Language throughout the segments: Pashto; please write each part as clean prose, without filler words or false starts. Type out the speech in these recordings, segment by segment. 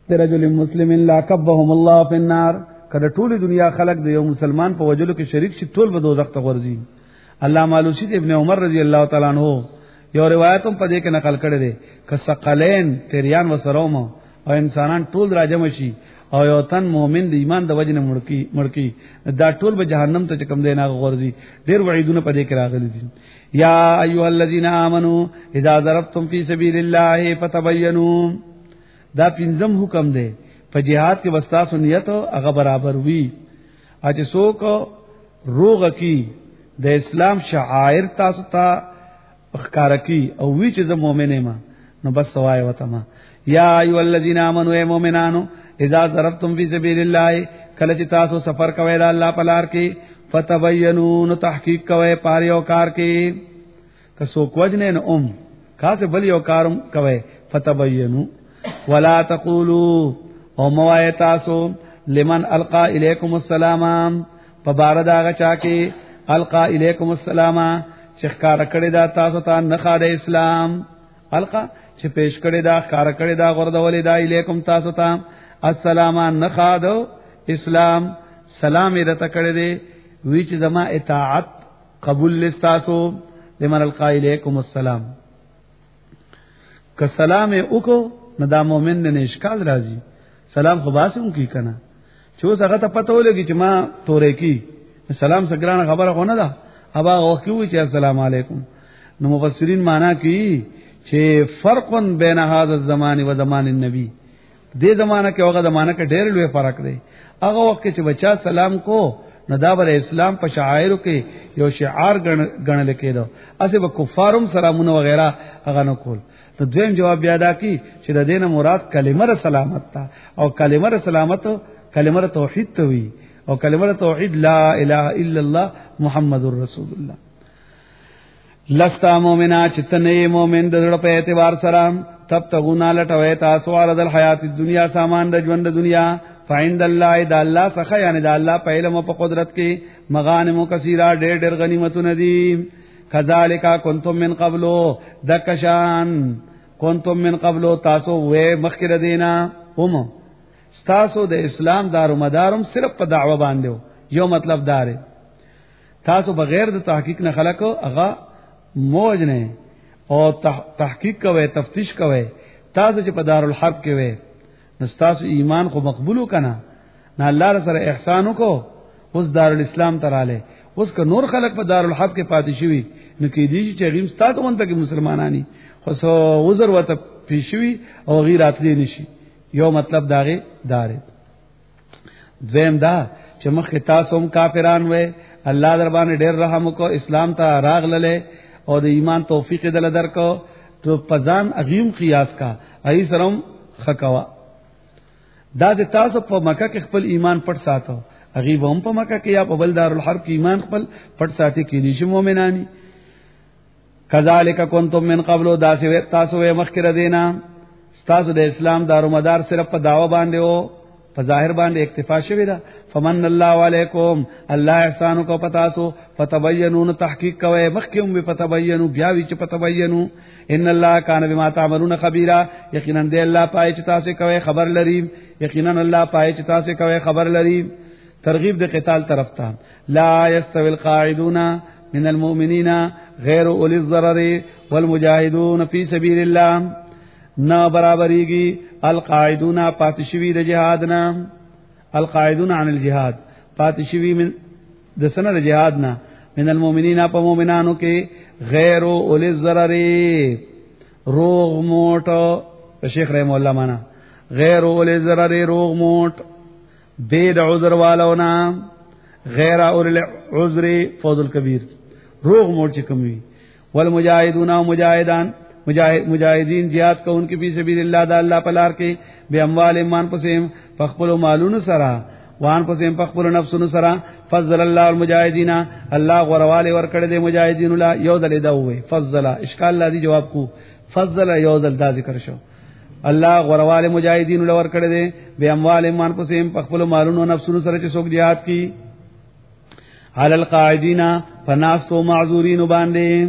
رجل مسلم لا كبهم الله في النار. کله ټول دنیا خلق د یو مسلمان په وجلو کې شریک شي ټول به دوزخ ته ورځي. علامه علوسی ابن عمر رضی الله تعالی عنہ یو روایت هم په دې کې نقل کړی دی ک ثقلین تیریان وسروم او انسانان ټول راجم شي او یو تن مؤمن د ایمان د وجنه مړکی دا ټول به جهنم ته کم دی نه غورځي. ډیر وعیدونه په دې کې راغلي دي. یا ایها الذین آمنو اذا ضربتم فی سبیل الله فتبینوا. دا پنځم حکم دی په جهاد کې وستاسو نیت هغه برابر وي. اج څوک روغ کی د اسلام شعائر تاسو ته ښکار کی او وی چې زه مؤمن یم نو بس سوای وته ما. یا ایو الذین آمنوا ای مؤمنانو اذا ضربتم فی سبیل الله کله چې تاسو سفر کوئ د الله په لار کې فتبینوا نو تحقیق کوئ پاره او کار کې که څوک وجنه نه خاصه بل یو کارم کوئ فتبینوا ولا تقولوا او موای تاسو لمن القا الیکم السلام په بار داغه چا کې القا الیکم السلام چې ښکار کړی دا تاسو ته نه خاله اسلام القا چې پیش کړی دا ښکار کړی دا غردولې دا الیکم تاسو ته السلام نه خاله اسلام سلام دې ته کړی دی وی چې زما اطاعت قبول لستاسو لمن القا الیکم السلام که سلام وکړو نو دا مؤمن نه اشکال راځي. سلام خو باسم کی کنه چې اوس هغه ته پته ولګي چې ما تورې کی سلام سګران خبره خو نه ده ابا وکي وي چې السلام علیکم. نو مفسرین معنا کوي چې فرق بین هذا الزمان و زمان النبی. دې زمانہ کې هغه زمانہ کې ډېر لوی فرق دی. هغه وخت چې بچا سلام کو نو دا بر اسلام په شعائر کې یو شعار غنل کېدو اسه به کفارم سلامونه وغیرہ هغه نه کول. نو دویم جواب بیا دا کی چې د دینه مراد کلمه سلامت تا او کلمه سلامت کلمه توحید ته وی او کلمه توحید لا اله الا الله محمد رسول الله. لستا مومنا چتنه مومن د په اعتبار سره تب تغونا لټوي تاسو ارد الحیات الدنیا سامان د ژوند دنیا فعند الله د الله څخه یعنی د الله په علم او په قدرت کې مغانم کثیره ډېر ډېر غنیمتونه دي. کذالک کنتم من قبلو دکشان کنتم من قبلو تاسو وې مخکره دینا هم تاسو د اسلام دارو مدارم صرف په دعوه باندې یو مطلب دار تاسو بغیر د تحقیق نه خلقو هغه موج نه او تحقیق کوي تفتیش کوي تاسو چې په دارالحرب کې وې نو تاسو ایمان خو مقبولو کنه نه الله سره احسانو کو اوس دارالاسلام تراله اوس که نور خلق په دارالحرب کې پاتې شوی نو کې دي چې غیم تاسو مونږ ته مسلمانانی خو سو وزر وته پیښوي او غیر اتلی نشي. یو مطلب داغه دار دویم دا چې مخ تاسو هم کافران وې الله در باندې ډېر رحم کو اسلام ته راغله او د ایمان توفیق دل درکو تو پزان عظیم قیاس کا ای سرم خکوا دا چې تاسو په مکه کې خپل ایمان پټ ساتو غیب هم په مکه کې یا په بل دارالحرب کې ایمان خپل پټ ساتي کې نشي مؤمنانی. کذالک کنتم من قبل داسه تاسو مخکره دینا تاسو د اسلام دارو مدار صرف په داوا باندې او په ظاهر باندې اکتفا شوی دا. فمن الله علیکم الله احسان کو پتاسو فتبینون تحقیق کوي مخکوم به فتبینون بیا وی چې فتبینون ان الله کان بما تعملون خبیرا. یقینا دی الله پای چې تاسو کوي خبر لري. یقینا الله پای چې تاسو کوي خبر لري. ترغیب د قتال طرف ته لا یستوی القاعدون من المؤمنین غیر اولی الضرر والمجاهدون فی سبیل الله. نا برابریږي القاعدون پاتشوی د جهاد نه القاعدون عن الجهاد پاتشوی من د سنه د جهاد نه من المؤمنین په مؤمنانو کې غیر اولی الضرر روغ موټ شیخ رحم الله معنا غیر اولی الضرر روغ موټ بيد عذر والونا غیر اور العذر فوز الكبير روغ موڑ چکموی والمجاہدون و مجاہدان مجاہدین جہاد کو ان کی فی سبیل اللہ دا اللہ پلار کے بے اموال ایمان پسیم فخبل و مالون سرا وان پسیم فخبل و نفسون سرا فضل اللہ المجاہدین اللہ غروال ورکڑ دے مجاہدین اللہ یوزل دا ہوئے فضل اشکال اللہ دی جواب کو فضل یوزل دا ذکر شو الله غروال مجاهدین لور کړه دي به اموال ایمان پسیم خپل مالونو نفسونو سره چې څوک jihad کی علی القاعدین فناسو معذورین باندې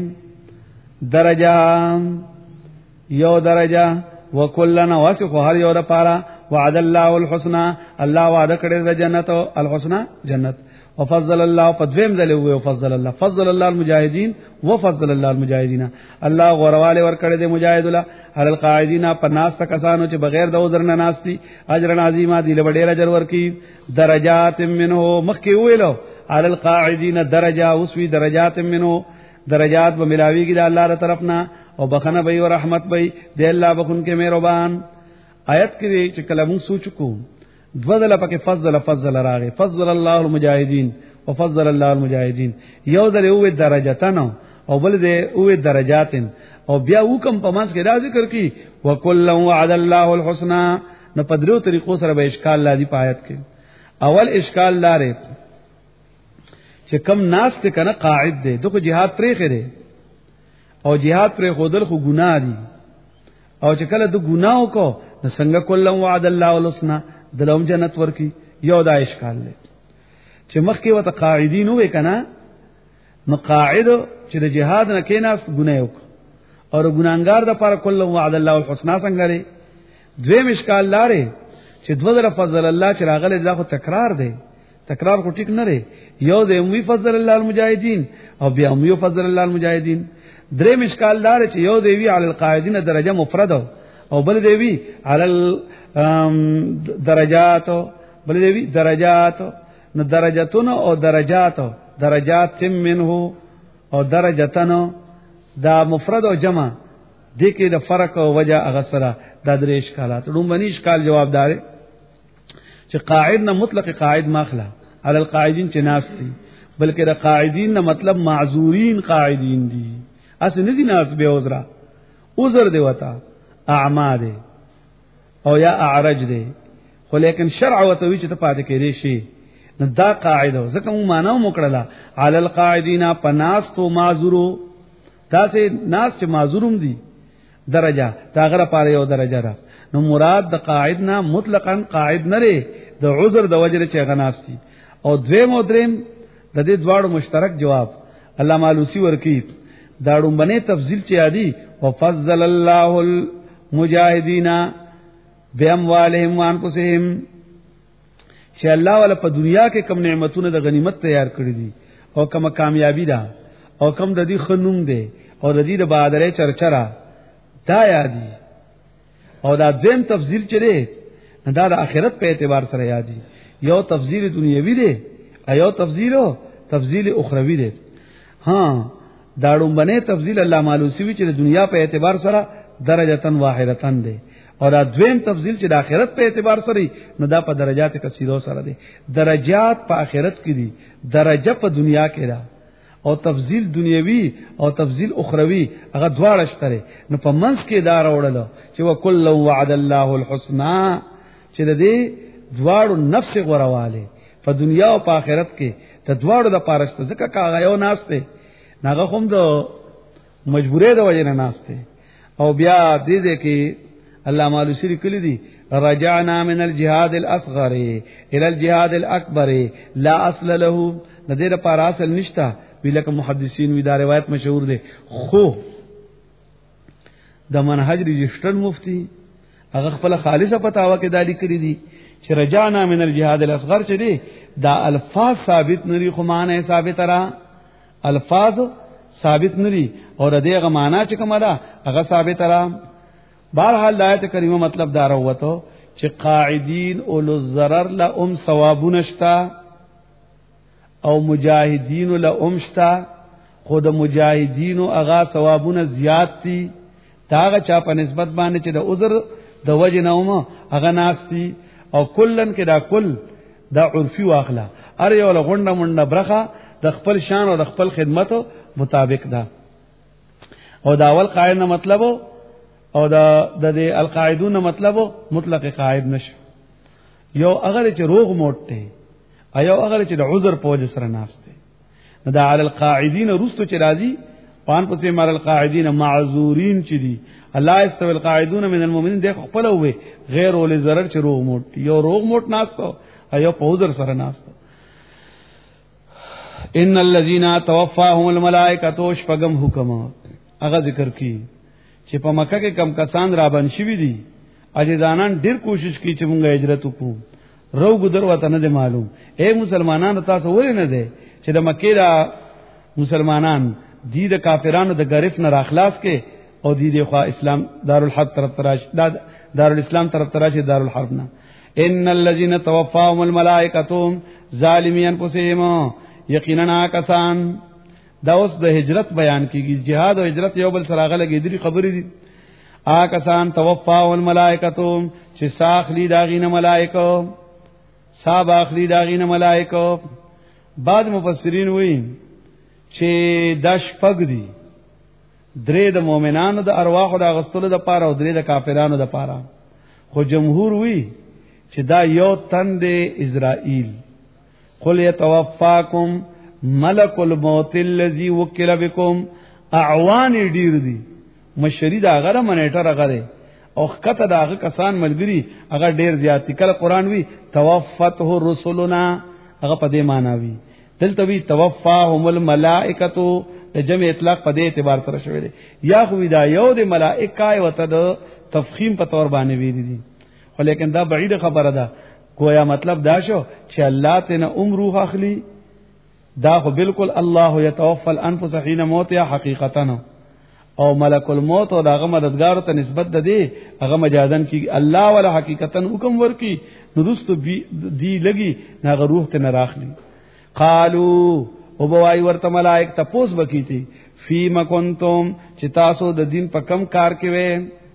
درجه یو درجه وکلنا واسخ هر یو د پاره وعد الله الحسنى الله وعده کړی د جنت او الحسنى جنت وفضل الله فدویم دل او فضل الله فضل الله المجاهدين وفضل الله المجاهدين الله غرواله ور کړی د مجاهد الله على القاعدين پناس کسانو چې بغیر د عذر نه ناشتي اجر عظیمه دی له ډیر اجر ورکی درجات منه مخکی ویلو على القاعدين درجه وسوي درجات منه درجات به ملاویږي د الله تر طرفنا او بخنه به او رحمت به دی الله بخون کې مهربان آیت کې چې کلمو سوچ کو بدل پکې فضل راغی فضل الله المجاهدين وفضل الله المجاهدين یو ځل یو درجاتن او بل دې او درجاتن او بیا حکم په ماس کې دا ذکر کی وکل وعد الله الحسنى نو پدریو طریقو سره به اشکال لادي پایت کې اول اشکال لاره چې کم ناس ته کنه قاعد دی دغه jihad پرې خره او jihad پرې خودل خو ګناه دي او چې کله د ګناو کو نو څنګه کله وعد الله الحسنى دلوم جنت ورکی یو دا اشکال دی چې مخکې وته قاعدین وې کنه نو قاعد چې د jihad نه کیناست ګناه وک او ګناګار د پر کله وعد الله الحسنى څنګه لري دویم اشکال لاره چې دوه فضل الله چې راغله دا خو تکرار دی تکرار کو ټیک نه لري یو د اموي فضل الله المجاهدين او بیا اموي فضل الله المجاهدين دریم اشکال دار چې یو دیوی علی القاعدین درجه مفرد او بل دیوی علی درجات بل دیوی درجات نو درجاتون او درجات منه او درجتن دا مفرد او جمع دې کې د فرق او وجه اغسره د درې اشکالات رومبني اشکال جواب دار چې قاعد نه مطلق قاعد ماخلا علی القاعدین چې ناس دي بلکې د قاعدین نه مطلب معذورین قاعدین دي اصل نه دي ناس به عذر دی وتا اعما دي او یا اعرج دي خو لیکن شرع وتوی چې ته پاتې کېږي شي نو دا قاعده ځکه مو معنا وکړه علی القاعدین پناس تو معذورو تاسو ناس چې معذوروم دي درجه دا غره پاره یو درجه را نو مراد د قاعد نه مطلقاً قاعد نه لري د عذر د وجه چې غناستي او دویم او دریم د دې دواړو مشترک جواب الله مالوسی ورکی داړو باندې تفصیل چې ادي وفضل الله المجاهدین باموالهم وانفسهم چې الله ولا په دنیا کې کم نعمتونه د غنیمت تیار کړی دي او کوم کامیابی ده او کوم د دې خنوم ده او د دې د بادرې چرچرا دا یادي او دا دیم تفضیل چره دا د آخرت په اعتبار سره یادي یو تفضیل دنیوي دی ایو تفضیل اخروی دی ها داړو باندې تفضیل الله مالوسی وی چې د دنیا په اعتبار سره درجاتن واحدتن دی او دا دویم تفضیل چې د آخرت په اعتبار سره نو دا په درجات کثیرو سره دی درجات په آخرت کې دي درجه په دنیا کې ده او تفضیل دنیوي او تفضیل اخروی هغه دواړه شته نو په منځ کې دا راوړل چې وکل وعد الله الحسنى چې د دې دواړو نفس غرواله په دنیا او په آخرت کې د دواړو د پارشته ځکه کاغه یو ناشته ناغه هم د مجبورې د وجه نه ناشته او بیا دې کې الله مالوسی کلی دي رجعنا من الجهاد الاصغر الى الجهاد الاكبر لا اصل له د دې لپاره اصل نشته ویلکه محدثین وی دا روایت مشهور ده خو د منهج رجسٹر مفتی هغه خپل خالصه پتاوه کې دالی کړی دي چې رجعنا من الجهاد الاصغر چې دي دا الفاظ ثابت نری خو معنی ثابت را الفاظ ثابت نری اور دغه معنا چې کومه ده هغه ثابت را بهرحال آیت کریمه مطلب دا راوته چې قاعدین اول الضرر لهم ثوابون شتا او مجاهدین لهم شتا خود مجاهدین اغا ثوابون زیات دي داغه چا په نسبت باندې چې د عذر د وجه نومه اغا ناستی او کلن کې دا کل دا عرفي واخلا ار یو لغونډه منډه برخه د خپل شان او د خپل خدمت مطابق ده او دا اول قاعده نه مطلب او د القاعدون مطلب مطلق قاعد نشو یو اگر چې روغ موټه ایو اگر چې د عذر په وجه سره ناشته دا علی القاعدین رستو چې راځي پان پسې مر القاعدین معذورین چې دي الله استوى القاعدون من المؤمنین د خپل وې غیر ول ضرر چې روغ موټ یو روغ موټ ناشته ایو په عذر سره ناشته ان الذين توفاهم الملائکه شپغم حکم هغه ذکر کی چې په مکه کې کم کسان را بن شوی دي اجزانان ډیر کوشش کی چې مونږه هجرت وکړو رو ګذر وطن نه معلوم اے مسلمانانو تاسو ولې نه ده چې د مکه دا مسلمانان دي د کافرانو د غریف نه راخلاص کې او دي د خوا اسلام دارالحرب طرف تراش دارالاسلام طرف تراش دارالحرب نه ان الذين توفاهم الملائکه ظالمین انفسهم یقینا کسان دا اوس د هجرت بیان کیږي jihad او هجرت یو بل سره غلګې دي خبرې دي کسان توفاهم الملائکه چې ساخلی داغینه ملائکه صاحب اخلی داغینه ملائکه بعد مفسرین وایي چې د شپږ دي درې د مؤمنانو د ارواح د غستلو د پاره او درې د کافرانو د پاره خو جمهور وایي چې دا یو تند اسرائیل قل يتوفاكم ملک الموت الذي وكل بكم اعوان ډیر دي مشری دا غره منیټر غره او کته داغه کسان ملګری هغه ډیر زیات کله قران وی توفته رسلنا هغه په دې معنی وی دلته وی توفاهم الملائکه د جمع اطلاق په دې اعتبار سره شوی دی یا خو دا یو د ملائکه وته د تفخیم په تور باندې وی دي خو لیکن دا بعید خبره ده گویا مطلب دا شو چې الله تنه روح اخلي دا خو بالکل الله يتوفى الانفس حين موتها حقیقتا او ملک الموت او داغه مددگار ته نسبت ده دی هغه مجازن کی الله ولا حقیقتا حکم ورکی نرست دی لګي ناغه روح ته نه راخلی قالو او بوای ورته ملائک تپوس وکیتی فیما کنتم چې تاسو د دین په کم کار کې وې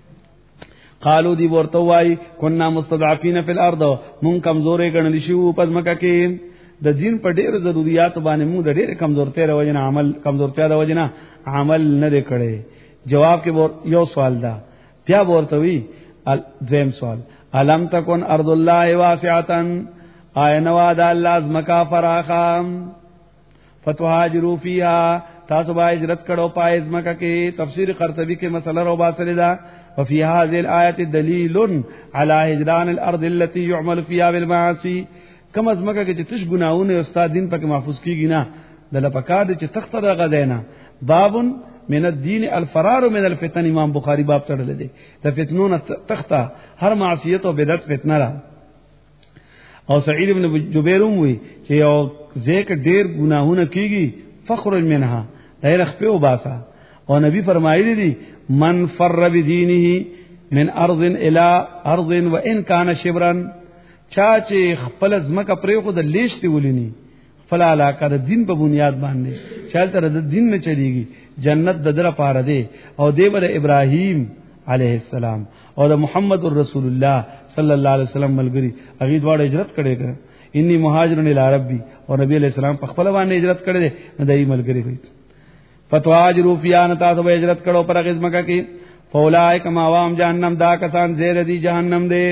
قالو دی ورته وای كنا مستضعفين في الارض مون کمزورې ګڼل شو پس مکه کې د دین په ډېر ضرورت باندې موږ د ډېر کمزورتیا راوجنه عمل کمزورتیا راوجنه عمل نه کړي جواب کې یو سوال دا بیا ورته وی دویم سوال الم تکون ارض الله واسعه اينوا د الله ازمکا فراخا فتهاجروا فيها تاسو به هجرت کړو پای ازمکا کې تفسیر قرطبی کې مسله رو باسل دا وفي هذه الايه دليل على هجران الارض التي يعمل فيها بالمعاصي کم از مکه کې چې تش ګناونه استاد دین پکې محفوظ کیږي نه دله پکار دي چې تخت راغ دینا باب من الدين الفرار من الفتن امام بخاری باب تړل دي د فتنون تخته هر معصیت او بدعت فتنه را او سعید ابن جبیر وی چې یو ځکه ډیر ګناهونه کیږي فخر منها دایره خپل وباسا او نبی فرمایلی دي من فر بدينه من ارض الى ارض وان كان شبرا چا چې خپل ځمکه پرې خو د لیشتي ولینی خپل علاقه د دین په بنیاد باندې چالت د دین نه چلیږي جنت د در پاره دی او دیبر ابراهیم علیه السلام او د محمد رسول الله صلی الله علیه وسلم ملګری هغه دواړه هجرت کړي کړه انی مهاجرن الی ربی او نبی علیہ السلام په خپل باندې هجرت کړي نه دای ملګری وي فتواجروا فیان تاسو به هجرت کړو پر هغه ځمکه کې فولای کما وام جهنم دا کسان زیر دی جهنم دی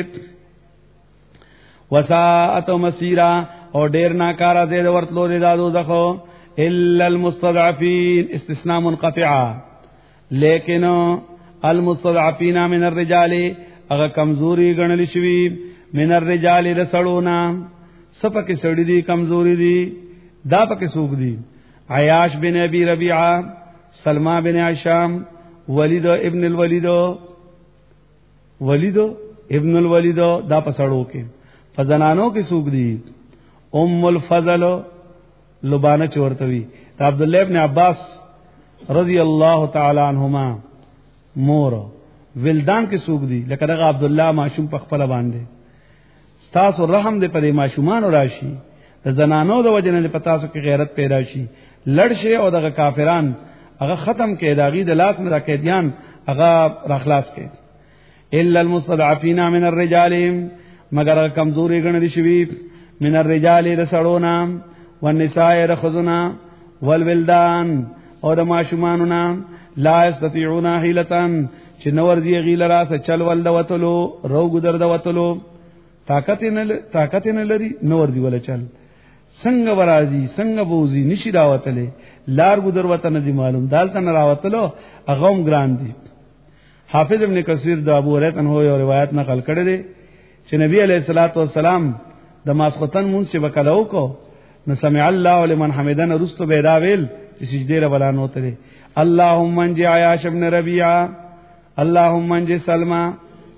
وساءت مسیرا او ډیر ناکارا دې ورتلو دې دادو دخو الا المستضعفين استثناء منقطعا لیکن المستضعفين من الرجال هغه کمزوري غنل شوی من الرجال رسلونا سپکه سړی دي کمزوري دي دا پکې سوق دي عیاش بن ابي ربيعه سلمہ بن هشام ولید ابن الولید دا پسړو کې فزنانو کې سوق دي ام الفضل لبانه چورتوي عبد الله ابن عباس رضی الله تعالی عنہما مور ولدان کې سوق دي لکه دغه عبد الله معشوم په خپل باندې تاسو رحم دې پرې معشومان راشي د زنانو د وجنه په تاسو کې غیرت پیدا شي لړشه او دغه کافران هغه ختم کې داغي د لاس نه راکېديان هغه راخلاص کې الا المستضعفين من الرجال مگر کمزوري غنل شي من الرجال رسلونا والنساء رخذنا والولدان او د ماشوماننا لا استطيعون حيلتان چې نور دی غیل را س چل ول دوتلو رو ګدر دوتلو طاقت نه لري نور دی ول چل څنګه ورازي څنګه بوزي نشي راوتلې لار ګدر وطن دی معلوم دالته نه راوتلو اغم ګران دي حافظ ابن کثیر د ابو هريره انه یو روایت نقل کړی دی چې نبی علیہ الصلوۃ والسلام د ماسختن مونږ چې وکړو کو نو سمع الله لمن حمدن رستو بیدا ویل چې سجده را بلانو ته اللهم انجی عیاش ابن ربیعه اللهم انجی سلمہ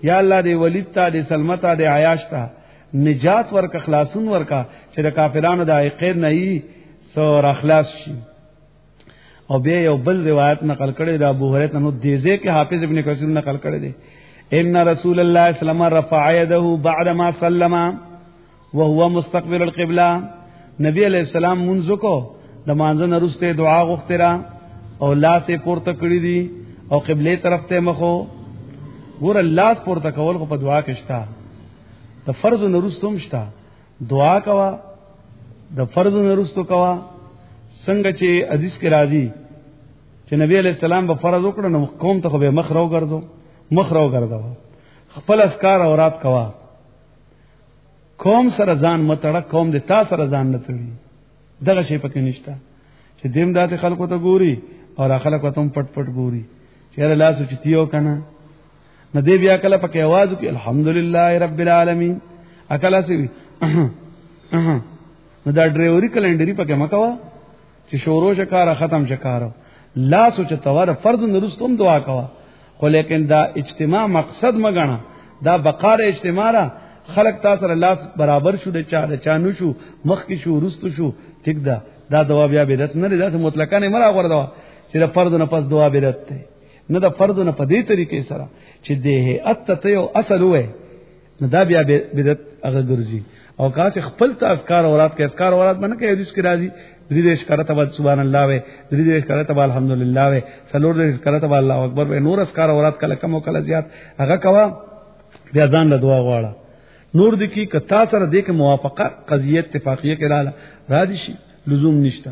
یا الله دې ولید ته دې سلمتا دې عیاش ته نجات ورک خلاصون ورکا چې د کافرانو د عقید نه یې سور اخلاص شي. او بیا یو بل روایت نقل کړي د ابو هريره نو دیزه کې حافظ ابن کثیر نقل کړي دي ان رسول الله صلی الله علیه وسلم رفع يده بعد ما سلم وهو مستقبل القبلة. نبی علیہ السلام منځ کو د مانځه نرسته دعا غوښتره او لاس یې پورته کړی دي او قبله طرف ته مخو. ګور الله پورته کول خو په دعا کې شته، د فرض نرستم شته. دعا کوا د فرض نرستو کوا څنګه چې حدیث کې راځي چې نبی علیہ السلام په فرض وکړ نو قوم ته به مخ راو ګرځو خپل اسکار اورات کوا. قوم سره ځان متړه، قوم دې تا سره ځان نه تړي. دغه شی پکې نشته چې دیم داسې خلکو ته ګوري او خلکو ته پټ پټ ګوري چې الله سوچتیو کنه نه دی. بیا کله پکې आवाज وکي الحمدلله رب العالمین اکلا سی نو دا ډرایوري کلندري پکې مکوا چې شورو شکار ختم شکار لا سوچ توار فرض نرستم دعا کوا. خو لیکن دا اجتماع مقصد مګنا، دا بقار اجتماع را خلق تاسو الله برابر شو د چانو شو مخ کی شو رستو شو ټیک ده. دا دعا بیا بدعت نه ده، مطلقاً مرا غوړ دوا چې د فرض نه پس دعا بدعت ده نه. د فرض نه په دې طریقې سره چې ده ات یو اصل وې نه دا بیا بدعت هغه ګرځي. او کاڅ خپل تذکار اورات کې اذکار اورات باندې کې حدیث کې راځي درې دیش کرته بعد سبحان الله وې، درې دیش کرته بعد الحمدلله وې، څلور دیش کرته بعد الله اکبر وې. نور اذکار اورات کله کم او کله زیات هغه کوا بیا ځان له دعا غواړه. نور د کی کتا سره د کې موافقه قضیه اتفاقیه کې را دي شي لزوم نشته.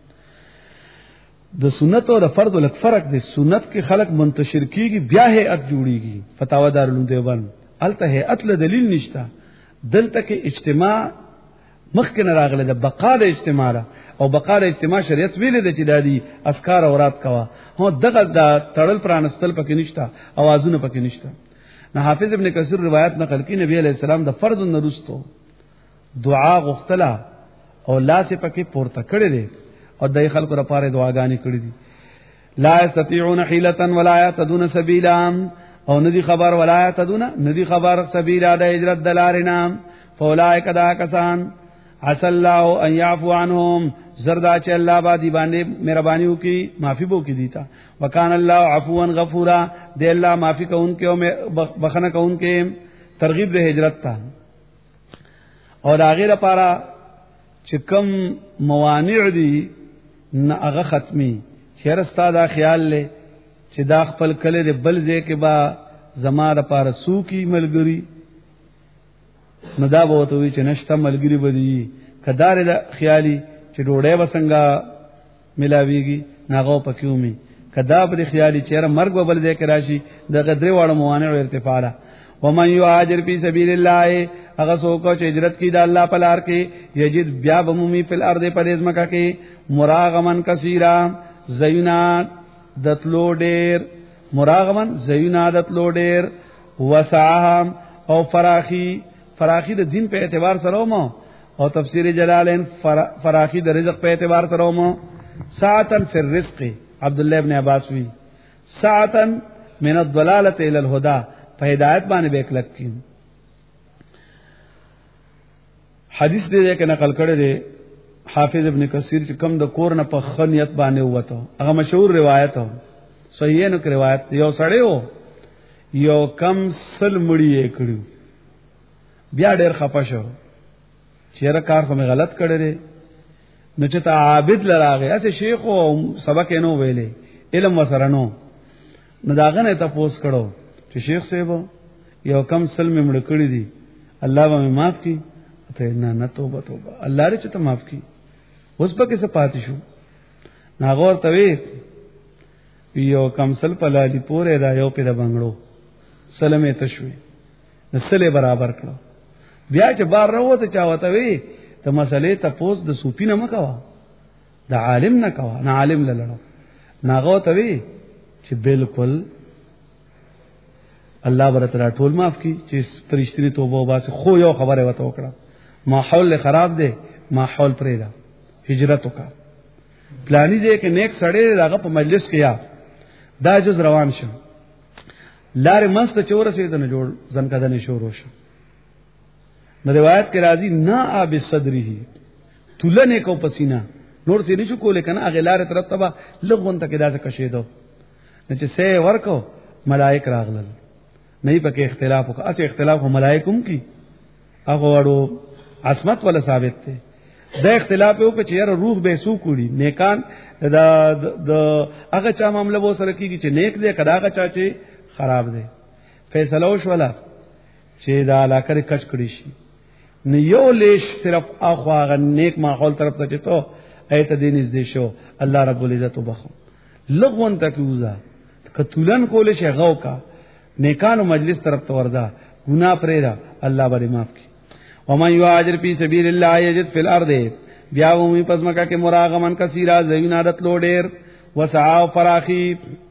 د سنت او د فرض ولک فرق دی. سنت کې خلق منتشر کیږي بیا هيئت جوړیږي. فتاوا دارالعلوم دیوبند الته هيئت له دلیل نشته. دلته کې اجتماع مخکې نه راغله د بقا د اجتماع را او بقا د اجتماع شریعت ویلې د چې دادی اسکار اورات کوا. هو دغه د تړل پرانستل پکې نشته، اوازونه پکې نشته. نه حافظ ابن کثیر روایت نقل کی نبی علیہ السلام د فرض نرستو دعا غختلا او لاس پکې پورته کړی دی او د خلکو لپاره دعاګانې کړې دي. لا استطيعون حيلة ولا يهتدون سبيلا او ندی خبر ولا يهتدون ندی خبر سبیلا د هجرت دلارنا فاولئک دا کسان عسى الله ان يعفو عنهم زردا چې الله باندې باندې مهرباني وکي معافي بو کی دیتا. وکان الله عفوا غفورا دی الله معافي کوونکې او بخنه کوونکې. ترغیب د هجرت ته او د غیره لپاره چې کم موانع دي نه هغه ختمي. چیرستا دا خیال لې چې دا خپل کله د بل ځای کې با زما لپاره سو کی ملګری مدا بوته وی چې نشته ملګری بدی کدار د خیالي چې ډوړې وسنګا ملاويږي ناغو پکيومي کدا بل خیالي چې مرګ وبل ځای کې راشي د غدري واړو موانع او ارتفاع. ومن يهاجر في سبيل الله هغه څوک چې هجرت کوي د الله په لار کې یجد بیا بمومي په الارض په ازمکه کې مراغمن کثیرا زینا دتلو ډیر مراغمن زینا دتلو ډیر وسعهم او فراخی د دین په اعتبار سره مو او تفسیر جلالین فراخی د رزق په اعتبار سره مو. ساعتن فی الرزق عبد الله ابن عباس وی ساعتن من الضلاله الى الهدى په ہدایت باندې به کلک کی. حدیث دې کې نقل کړی دی حافظ ابن کثیر چې کم د کور نه په خنیت باندې وته هغه مشهور روایت هو صحیح نو روایت یو سړی وو یو کم سل مړی کړو بیا ډېر خپه شو چیرې کار کوم غلط کړی دی نو چې ته عابد لراغه اته شیخ او سبق نو ویلې علم وسره نو داغه نه تاسو کړو چې شیخ صاحب یو کم سل مړ کړی دی الله به معاف کړي. ته نه توبه الله دې چې ته معاف کړي. اوس په کې څه پاتې شو ناغور توی یو کم سل په لالی پورې دا یو په د بنگړو سلامې تشوي نسله برابر کړو. بیا چې بار راوته چا وته وی ته مسلې ته پوس د صوفي نه مکوا د عالم نه کوا نه عالم لړو ناغو ته وی چې بالکل الله برترا ټول معاف کی چې پرشتنی توبه وباسه. خو یو خبره وته وکړه ماحول خراب دی ماحول پرې دا هجرت وکړه پلاني ځای کې نیک سړی دغه په مجلس کې یا دا جز روان شو لار مست چور سي ته جوړ ځن کدن شروع شو. نو روایت کې راځي نا اب صدره تلنه کو پسینه نور سي نشو کوله کنه هغه لار طرف تبا لغون ته کې داسه کشیدو نه چې سه ورکو ملائک راغلل نه پکې اختلاف وکړه. اصل اختلاف هم ملائکوم کی هغه وړو عصمت ولا ثابت ته دا اختلاف یو چې یاره روح به سو کوړي نیکان د هغه چا معاملې وو سره کیږي چې نیک دی کدا هغه چا چې خراب دی. فیصله وشوله چې دا علاقه کچ کړی شي نه یو لیش صرف اخو هغه نیک ماحول طرف ته ته ایت دینز دی شو الله رب العزت وبخو لغون تک وزا کتلن کول شي غو کا نیکانو مجلس طرف ته وردا ګناه پرېدا الله باندې معاف کی. ومن یهاجر فی سبیل الله یجد فی الارض بیا ومي پزماکا کې مراغمن کثیرا زین عادت لو ډیر وسعا فراخی